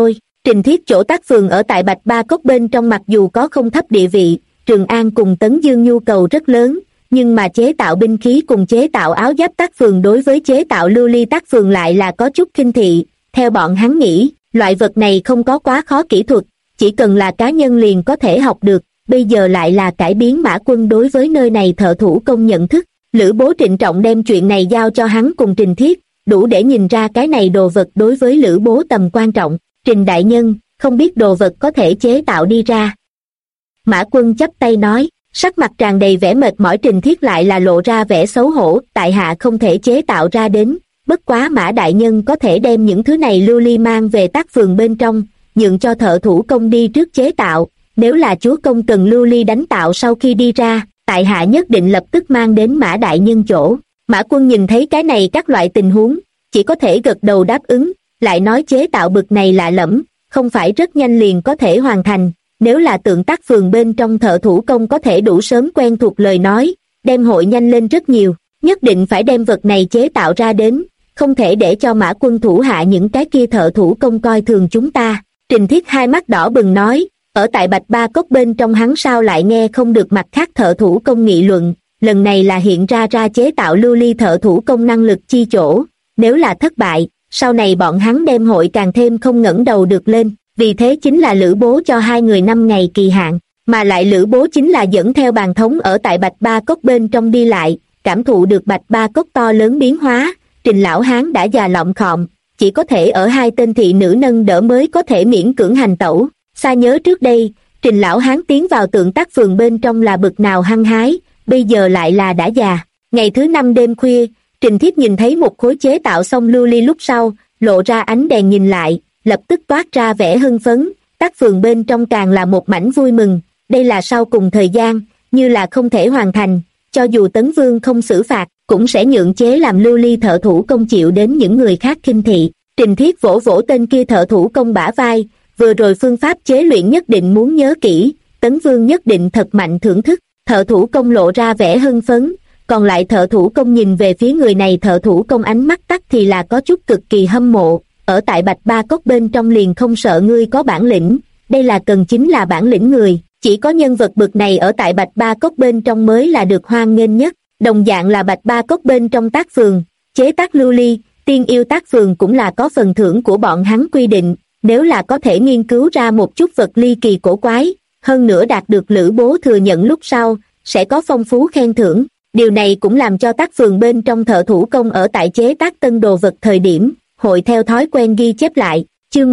Speaker 1: Trình Thiết chỗ tác phường ở tại Bạch Ba Cốc bên trong mặc dù có không thấp địa vị, Trường An cùng Tấn Dương nhu cầu rất lớn, nhưng mà chế tạo binh khí cùng chế tạo áo giáp tác phường đối với chế tạo lưu ly tác phường lại là có chút khinh thị. Theo bọn hắn nghĩ, loại vật này không có quá khó kỹ thuật, chỉ cần là cá nhân liền có thể học được, bây giờ lại là cải biến Mã Quân đối với nơi này thợ thủ công nhận thức. Lữ Bố trịnh trọng đem chuyện này giao cho hắn cùng Trình Thiết, đủ để nhìn ra cái này đồ vật đối với Lữ Bố tầm quan trọng. Trình đại nhân, không biết đồ vật có thể chế tạo đi ra. Mã Quân chắp tay nói, sắc mặt tràn đầy vẻ mệt mỏi. Trình Thiết lại là lộ ra vẻ xấu hổ, tại hạ không thể chế tạo ra đến, bất quá Mã đại nhân có thể đem những thứ này lưu ly mang về tác phường bên trong, nhượng cho thợ thủ công đi trước chế tạo, nếu là chúa công cần lưu ly đánh tạo sau khi đi ra, tại hạ nhất định lập tức mang đến Mã đại nhân chỗ. Mã Quân nhìn thấy cái này các loại tình huống, chỉ có thể gật đầu đáp ứng, lại nói chế tạo bực này lạ lẫm, không phải rất nhanh liền có thể hoàn thành, nếu là tượng tác phường bên trong thợ thủ công có thể đủ sớm quen thuộc lời nói, đem hội nhanh lên rất nhiều, nhất định phải đem vật này chế tạo ra đến, không thể để cho Mã Quân thủ hạ những cái kia thợ thủ công coi thường chúng ta. Trình Thiết hai mắt đỏ bừng nói, ở tại Bạch Ba Cốc bên trong hắn sao lại nghe không được mặt khác thợ thủ công nghị luận, lần này là hiện ra chế tạo lưu ly thợ thủ công năng lực chi chỗ, nếu là thất bại, sau này bọn hắn đem hội càng thêm không ngẩng đầu được lên, vì thế chính là Lữ Bố cho hai người 5 ngày kỳ hạn, mà lại Lữ Bố chính là dẫn theo bàn thống ở tại Bạch Ba Cốc bên trong đi lại, cảm thụ được Bạch Ba Cốc to lớn biến hóa. Trình lão hán đã già lọng khọm, chỉ có thể ở hai tên thị nữ nâng đỡ mới có thể miễn cưỡng hành tẩu. Xa nhớ trước đây, Trình lão hán tiến vào tượng tác phường bên trong là bực nào hăng hái, bây giờ lại là đã già. Ngày thứ 5 đêm khuya, Trình Thiết nhìn thấy một khối chế tạo xong lưu ly lúc sau, lộ ra ánh đèn nhìn lại, lập tức toát ra vẻ hưng phấn, tác phường bên trong càng là một mảnh vui mừng, đây là sau cùng thời gian, như là không thể hoàn thành, cho dù Tấn Vương không xử phạt, cũng sẽ nhượng chế làm lưu ly thợ thủ công chịu đến những người khác khinh thị. Trình Thiết vỗ vỗ tên kia thợ thủ công bả vai, vừa rồi phương pháp chế luyện nhất định muốn nhớ kỹ, Tấn Vương nhất định thật mạnh thưởng thức. Thợ thủ công lộ ra vẻ hưng phấn, còn lại thợ thủ công nhìn về phía người này, thợ thủ công ánh mắt tắt thì là có chút cực kỳ hâm mộ, ở tại Bạch Ba Cốc bên trong liền không sợ ngươi có bản lĩnh, đây là cần chính là bản lĩnh người, chỉ có nhân vật bực này ở tại Bạch Ba Cốc bên trong mới là được hoan nghênh nhất. Đồng dạng là Bạch Ba Cốc bên trong tác phường, chế tác lưu ly, tiên yêu tác phường cũng là có phần thưởng của bọn hắn quy định, nếu là có thể nghiên cứu ra một chút vật ly kỳ cổ quái, hơn nữa đạt được Lữ Bố thừa nhận lúc sau, sẽ có phong phú khen thưởng. Điều này cũng làm cho tác phường bên trong thợ thủ công ở tại chế tác tân đồ vật thời điểm, hội theo thói quen ghi chép lại. Chương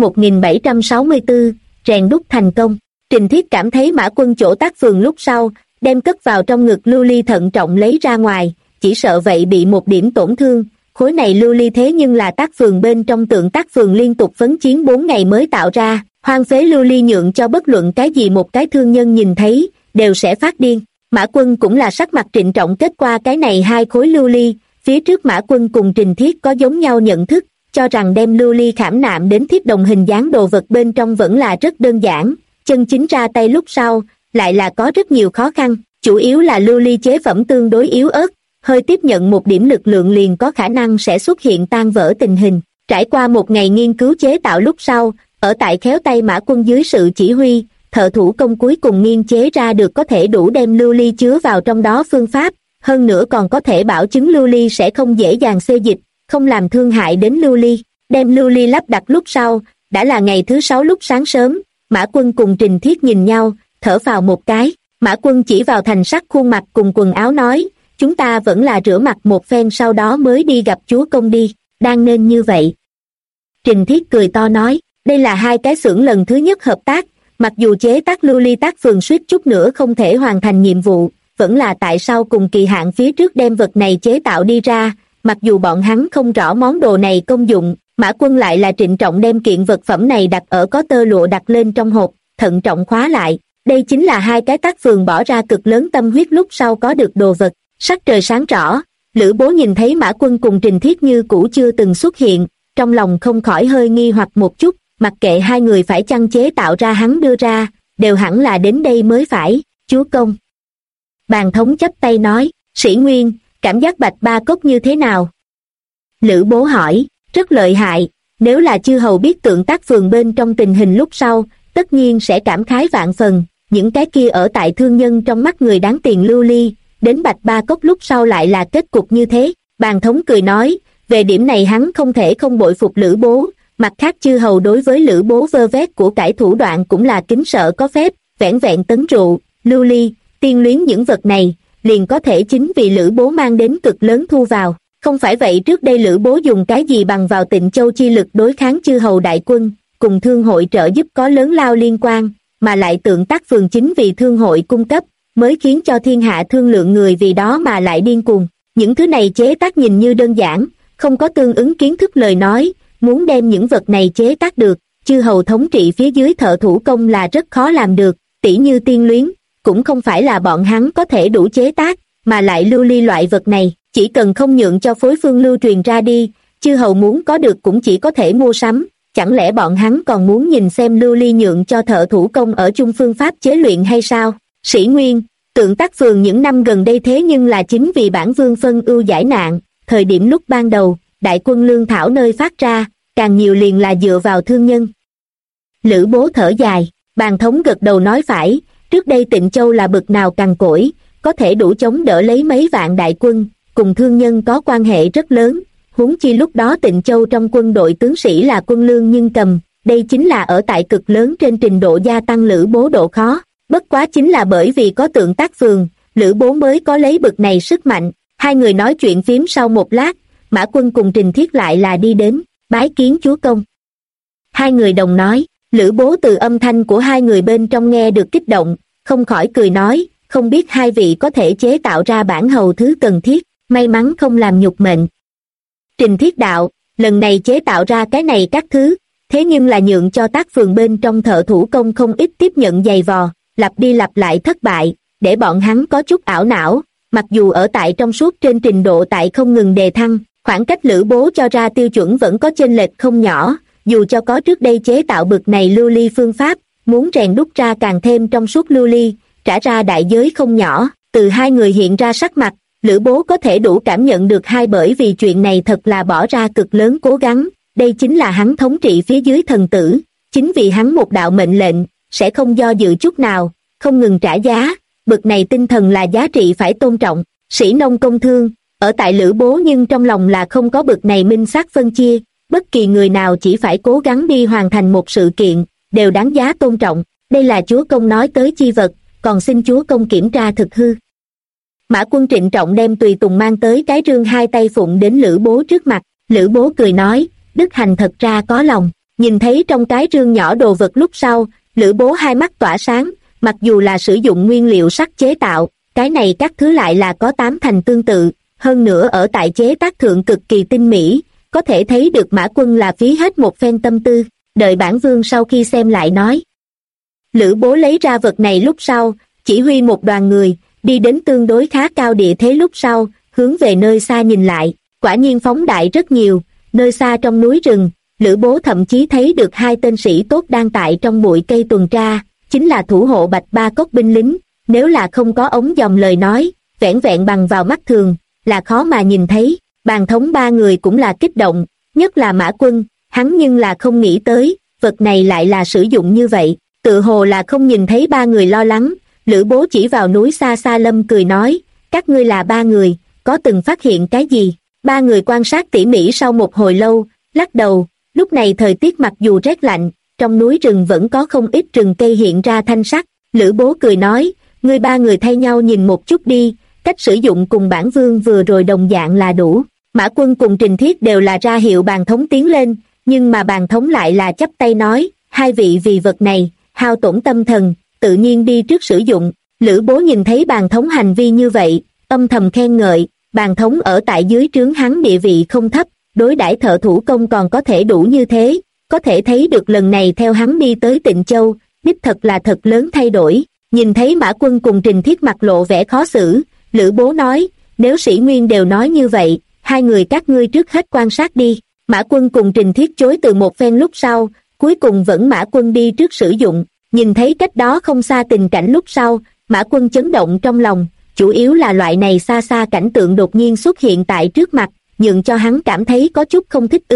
Speaker 1: 1764, rèn đúc thành công. Trình Thiết cảm thấy Mã Quân chỗ tác phường lúc sau, đem cất vào trong ngực lưu ly thận trọng lấy ra ngoài, chỉ sợ vậy bị một điểm tổn thương. Khối này lưu ly thế nhưng là tác phường bên trong tượng tác phường liên tục phấn chiến 4 ngày mới tạo ra, hoang phế lưu ly nhượng cho bất luận cái gì một cái thương nhân nhìn thấy, đều sẽ phát điên. Mã Quân cũng là sắc mặt trịnh trọng kết qua cái này hai khối lưu ly, phía trước Mã Quân cùng Trình Thiết có giống nhau nhận thức, cho rằng đem lưu ly khảm nạm đến thiết đồng hình dáng đồ vật bên trong vẫn là rất đơn giản, chân chính ra tay lúc sau, lại là có rất nhiều khó khăn, chủ yếu là lưu ly chế phẩm tương đối yếu ớt, hơi tiếp nhận một điểm lực lượng liền có khả năng sẽ xuất hiện tan vỡ tình hình. Trải qua một ngày nghiên cứu chế tạo lúc sau, ở tại khéo tay Mã Quân dưới sự chỉ huy, thợ thủ công cuối cùng nghiên chế ra được có thể đủ đem lưu ly chứa vào trong đó phương pháp, hơn nữa còn có thể bảo chứng lưu ly sẽ không dễ dàng xê dịch, không làm thương hại đến lưu ly. Đem lưu ly lắp đặt lúc sau, đã là ngày thứ 6 lúc sáng sớm, Mã Quân cùng Trình Thiết nhìn nhau, thở phào một cái. Mã Quân chỉ vào thành sắc khuôn mặt cùng quần áo nói, chúng ta vẫn là rửa mặt một phen sau đó mới đi gặp chúa công đi, đang nên như vậy. Trình Thiết cười to nói, đây là hai cái xưởng lần thứ nhất hợp tác, mặc dù chế tác lưu ly tác phường suýt chút nữa không thể hoàn thành nhiệm vụ, vẫn là tại sao cùng kỳ hạn phía trước đem vật này chế tạo đi ra, mặc dù bọn hắn không rõ món đồ này công dụng, Mã Quân lại là trịnh trọng đem kiện vật phẩm này đặt ở có tơ lụa đặt lên trong hộp, thận trọng khóa lại. Đây chính là hai cái tác phường bỏ ra cực lớn tâm huyết lúc sau có được đồ vật. Sắc trời sáng rõ, Lữ Bố nhìn thấy Mã Quân cùng Trình Thiết như cũ chưa từng xuất hiện, trong lòng không khỏi hơi nghi hoặc một chút, mặc kệ hai người phải chăng chế tạo ra hắn đưa ra, đều hẳn là đến đây mới phải, chúa công. Bàn thống chắp tay nói, Sĩ Nguyên, cảm giác Bạch Ba Cốc như thế nào? Lữ Bố hỏi, rất lợi hại, Nếu là chư hầu biết Tượng Tác Phường bên trong tình hình lúc sau, tất nhiên sẽ cảm khái vạn phần, những cái kia ở tại thương nhân trong mắt người đáng tiền lưu ly, đến Bạch Ba Cốc lúc sau lại là kết cục như thế. Bàn thống cười nói, về điểm này hắn không thể không bội phục Lữ Bố, mặt khác chư hầu đối với Lữ Bố vơ vét của cải thủ đoạn cũng là kính sợ có phép, vẻn vẹn tấn rượu, lưu ly, tiên luyến những vật này, liền có thể chính vì Lữ Bố mang đến cực lớn thu vào. Không phải vậy trước đây Lữ Bố dùng cái gì bằng vào Tịnh Châu chi lực đối kháng chư hầu đại quân, cùng thương hội trợ giúp có lớn lao liên quan, mà lại Tượng Tác Phường chính vì thương hội cung cấp, mới khiến cho thiên hạ thương lượng người vì đó mà lại điên cuồng. Những thứ này chế tác nhìn như đơn giản, không có tương ứng kiến thức lời nói, muốn đem những vật này chế tác được, chư hầu thống trị phía dưới thợ thủ công là rất khó làm được, tỉ như tiên luyến, cũng không phải là bọn hắn có thể đủ chế tác, mà lại lưu ly loại vật này, chỉ cần không nhượng cho phối phương lưu truyền ra đi, chư hầu muốn có được cũng chỉ có thể mua sắm, chẳng lẽ bọn hắn còn muốn nhìn xem lưu ly nhượng cho thợ thủ công ở chung phương pháp chế luyện hay sao? Sĩ Nguyên, Tượng Tác Phường những năm gần đây thế nhưng là chính vì bản vương phân ưu giải nạn, thời điểm lúc ban đầu, đại quân lương thảo nơi phát ra, càng nhiều liền là dựa vào thương nhân. Lữ Bố thở dài, Bàn thống gật đầu nói phải, trước đây Tịnh Châu là bực nào cằn cỗi, có thể đủ chống đỡ lấy mấy vạn đại quân, cùng thương nhân có quan hệ rất lớn, huống chi lúc đó Tịnh Châu trong quân đội tướng sĩ là quân lương nhưng cầm, đây chính là ở tại cực lớn trên trình độ gia tăng Lữ Bố độ khó, bất quá chính là bởi vì có Tượng Tác Phường, Lữ Bố mới có lấy bực này sức mạnh. Hai người nói chuyện phím sau một lát, Mã Quân cùng Trình Thiết lại là đi đến, bái kiến chúa công. Hai người đồng nói, Lữ Bố từ âm thanh của hai người bên trong nghe được kích động, không khỏi cười nói, không biết hai vị có thể chế tạo ra bản hầu thứ cần thiết, may mắn không làm nhục mệnh. Trình Thiết đạo, lần này chế tạo ra cái này các thứ, thế nhưng là nhượng cho Tác Phường bên trong thợ thủ công không ít tiếp nhận giày vò, lặp đi lặp lại thất bại, để bọn hắn có chút ảo não, mặc dù ở tại trong suốt trên trình độ tại không ngừng đề thăng, khoảng cách Lữ Bố cho ra tiêu chuẩn vẫn có chênh lệch không nhỏ, dù cho có trước đây chế tạo bực này lưu ly phương pháp, muốn rèn đúc ra càng thêm trong suốt lưu ly, trả ra đại giới không nhỏ. Từ hai người hiện ra sắc mặt, Lữ Bố có thể đủ cảm nhận được hai bởi vì chuyện này thật là bỏ ra cực lớn cố gắng, đây chính là hắn thống trị phía dưới thần tử, chính vì hắn một đạo mệnh lệnh, sẽ không do dự chút nào, không ngừng trả giá, bực này tinh thần là giá trị phải tôn trọng. Sĩ nông công thương, ở tại Lữ Bố nhưng trong lòng là không có bực này minh xác phân chia, bất kỳ người nào chỉ phải cố gắng đi hoàn thành một sự kiện, đều đáng giá tôn trọng, đây là chúa công nói tới chi vật, còn xin chúa công kiểm tra thực hư. Mã Quân trịnh trọng đem tùy tùng mang tới cái rương hai tay phụng đến Lữ Bố trước mặt, Lữ Bố cười nói, Đức Hành thật ra có lòng, nhìn thấy trong cái rương nhỏ đồ vật lúc sau, Lữ Bố hai mắt tỏa sáng, mặc dù là sử dụng nguyên liệu sắt chế tạo, cái này các thứ lại là có tám thành tương tự, hơn nữa ở tại chế tác thượng cực kỳ tinh mỹ, có thể thấy được Mã Quân là phí hết một phen tâm tư, đợi bản vương sau khi xem lại nói. Lữ Bố lấy ra vật này lúc sau, chỉ huy một đoàn người, đi đến tương đối khá cao địa thế lúc sau, hướng về nơi xa nhìn lại, quả nhiên phóng đại rất nhiều, nơi xa trong núi rừng, Lữ Bố thậm chí thấy được hai tên sĩ tốt đang tại trong bụi cây tuần tra, chính là thủ hộ Bạch Ba Cốc binh lính, nếu là không có ống dòm lời nói, vẻn vẹn bằng vào mắt thường, là khó mà nhìn thấy. Bàn thống ba người cũng là kích động, nhất là Mã Quân, hắn nhưng là không nghĩ tới, vật này lại là sử dụng như vậy, tự hồ là không nhìn thấy ba người lo lắng. Lữ Bố chỉ vào núi xa xa lâm cười nói, các ngươi là ba người, có từng phát hiện cái gì? Ba người quan sát tỉ mỉ sau một hồi lâu, lắc đầu, lúc này thời tiết mặc dù rét lạnh, trong núi rừng vẫn có không ít rừng cây hiện ra thanh sắc. Lữ Bố cười nói, ngươi ba người thay nhau nhìn một chút đi, cách sử dụng cùng bản vương vừa rồi đồng dạng là đủ. Mã Quân cùng Trình Thiết đều là ra hiệu bàn thống tiến lên, nhưng mà bàn thống lại là chắp tay nói, hai vị vì vật này, hao tổn tâm thần, tự nhiên đi trước sử dụng. Lữ Bố nhìn thấy bàn thống hành vi như vậy, âm thầm khen ngợi, bàn thống ở tại dưới trướng hắn địa vị không thấp, đối đãi thợ thủ công còn có thể đủ như thế, có thể thấy được lần này theo hắn đi tới Tịnh Châu, đích thật là thật lớn thay đổi. Nhìn thấy Mã Quân cùng Trình Thiết mặt lộ vẻ khó xử, Lữ Bố nói, nếu Sĩ Nguyên đều nói như vậy, hai người các ngươi trước hết quan sát đi. Mã Quân cùng Trình Thiết chối từ một phen lúc sau, cuối cùng vẫn Mã Quân đi trước sử dụng. Nhìn thấy cách đó không xa tình cảnh lúc sau, Mã Quân chấn động trong lòng, chủ yếu là loại này xa xa cảnh tượng đột nhiên xuất hiện tại trước mặt, nhượng cho hắn cảm thấy có chút không thích ứng.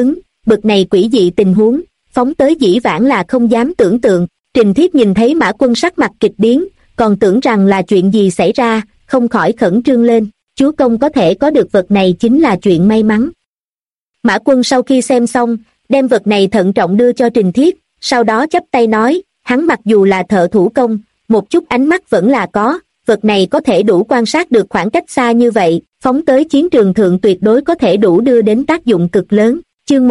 Speaker 1: bực này quỷ dị tình huống, phóng tới dĩ vãng là không dám tưởng tượng. Trình Thiết nhìn thấy Mã Quân sắc mặt kịch biến, còn tưởng rằng là chuyện gì xảy ra, không khỏi khẩn trương lên. Chúa công có thể có được vật này chính là chuyện may mắn. Mã Quân sau khi xem xong, đem vật này thận trọng đưa cho Trình Thiết, sau đó chắp tay nói, hắn mặc dù là thợ thủ công, một chút ánh mắt vẫn là có, vật này có thể đủ quan sát được khoảng cách xa như vậy, phóng tới chiến trường thượng tuyệt đối có thể đủ đưa đến tác dụng cực lớn. Chương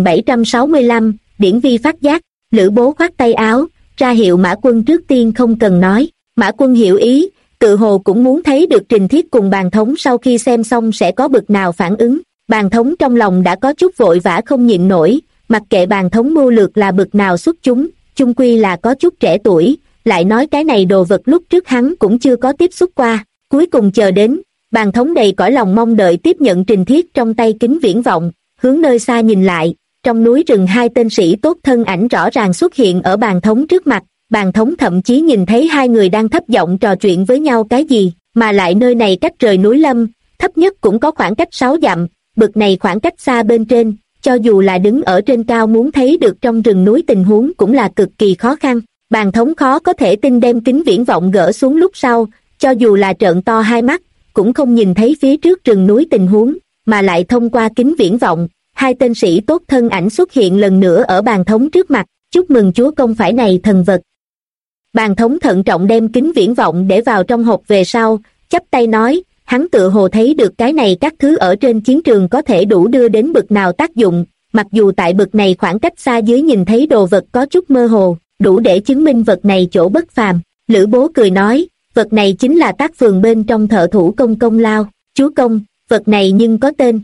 Speaker 1: 1765, Điển Vi phát giác. Lữ Bố khoát tay áo, ra hiệu Mã Quân trước tiên không cần nói. Mã Quân hiểu ý, tự hồ cũng muốn thấy được Trình Thiết cùng Bàn Thống sau khi xem xong sẽ có bực nào phản ứng. Bàn Thống trong lòng đã có chút vội vã không nhịn nổi, mặc kệ Bàn Thống mưu lược là bực nào xuất chúng, chung quy là có chút trẻ tuổi, lại nói cái này đồ vật lúc trước hắn cũng chưa có tiếp xúc qua. Cuối cùng chờ đến, Bàn Thống đầy cõi lòng mong đợi tiếp nhận Trình Thiết trong tay kính viễn vọng, hướng nơi xa nhìn lại, trong núi rừng hai tên sĩ tốt thân ảnh rõ ràng xuất hiện ở Bàn Thống trước mặt. Bàn Thống thậm chí nhìn thấy hai người đang thấp giọng trò chuyện với nhau cái gì, mà lại nơi này cách rời núi lâm, thấp nhất cũng có khoảng cách 6 dặm, bực này khoảng cách xa bên trên, cho dù là đứng ở trên cao muốn thấy được trong rừng núi tình huống cũng là cực kỳ khó khăn. Bàn Thống khó có thể tin đem kính viễn vọng gỡ xuống lúc sau, cho dù là trợn to hai mắt, cũng không nhìn thấy phía trước rừng núi tình huống, mà lại thông qua kính viễn vọng, hai tên sĩ tốt thân ảnh xuất hiện lần nữa ở Bàn Thống trước mặt. Chúc mừng chúa công phải này thần vật. Bàn Thống thận trọng đem kính viễn vọng để vào trong hộp về sau, chắp tay nói, hắn tựa hồ thấy được cái này các thứ ở trên chiến trường có thể đủ đưa đến bực nào tác dụng, mặc dù tại bực này khoảng cách xa dưới nhìn thấy đồ vật có chút mơ hồ, đủ để chứng minh vật này chỗ bất phàm. Lữ Bố cười nói, vật này chính là tác phường bên trong thợ thủ công công lao. Chúa công, vật này nhưng có tên.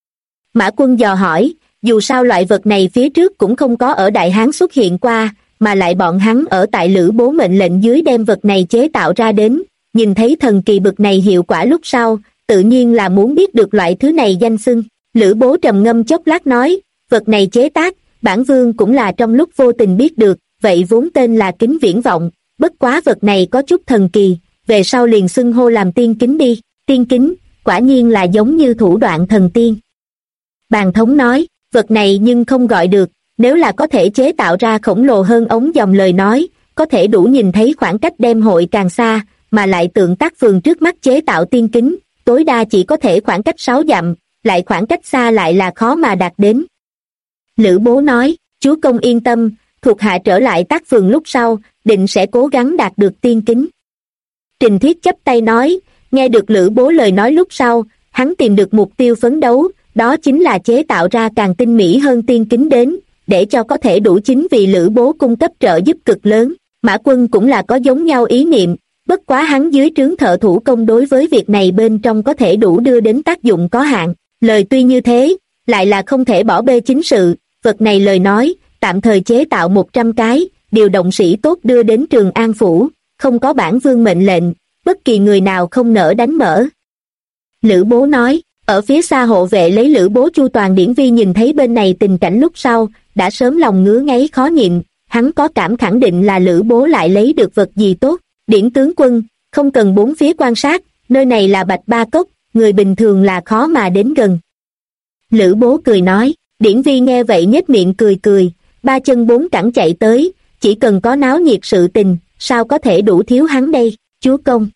Speaker 1: Mã Quân dò hỏi, dù sao loại vật này phía trước cũng không có ở Đại Hán xuất hiện qua, mà lại bọn hắn ở tại Lữ Bố mệnh lệnh dưới đem vật này chế tạo ra đến, nhìn thấy thần kỳ bực này hiệu quả lúc sau, tự nhiên là muốn biết được loại thứ này danh xưng. Lữ Bố trầm ngâm chốc lát nói, vật này chế tác, bản vương cũng là trong lúc vô tình biết được, vậy vốn tên là kính viễn vọng, bất quá vật này có chút thần kỳ, về sau liền xưng hô làm tiên kính đi. Tiên kính, quả nhiên là giống như thủ đoạn thần tiên. Bàn Thống nói, vật này nhưng không gọi được, nếu là có thể chế tạo ra khổng lồ hơn ống dòng lời nói, có thể đủ nhìn thấy khoảng cách đem hội càng xa, mà lại tượng tác phường trước mắt chế tạo tiên kính, tối đa chỉ có thể khoảng cách 6 dặm, lại khoảng cách xa lại là khó mà đạt đến. Lữ Bố nói, chúa công yên tâm, thuộc hạ trở lại tác phường lúc sau, định sẽ cố gắng đạt được tiên kính. Trình Thiết chắp tay nói, nghe được Lữ Bố lời nói lúc sau, hắn tìm được mục tiêu phấn đấu, đó chính là chế tạo ra càng tinh mỹ hơn tiên kính đến, để cho có thể đủ chính vì Lữ Bố cung cấp trợ giúp cực lớn. Mã Quân cũng là có giống nhau ý niệm, bất quá hắn dưới trướng thợ thủ công đối với việc này bên trong có thể đủ đưa đến tác dụng có hạn. Lời tuy như thế, lại là không thể bỏ bê chính sự, vật này lời nói, tạm thời chế tạo 100 cái, điều động sĩ tốt đưa đến Trường An Phủ, không có bản vương mệnh lệnh, bất kỳ người nào không nỡ đánh mở. Lữ Bố nói, ở phía xa hộ vệ lấy Lữ Bố chu toàn Điển Vi nhìn thấy bên này tình cảnh lúc sau, đã sớm lòng ngứa ngáy khó nhịn, hắn có cảm khẳng định là Lữ Bố lại lấy được vật gì tốt. Điển tướng quân, không cần bốn phía quan sát, nơi này là Bạch Ba Cốc, người bình thường là khó mà đến gần. Lữ Bố cười nói, Điển Vi nghe vậy nhếch miệng cười cười, ba chân bốn cẳng chạy tới, chỉ cần có náo nhiệt sự tình, sao có thể đủ thiếu hắn đây. Chúa công,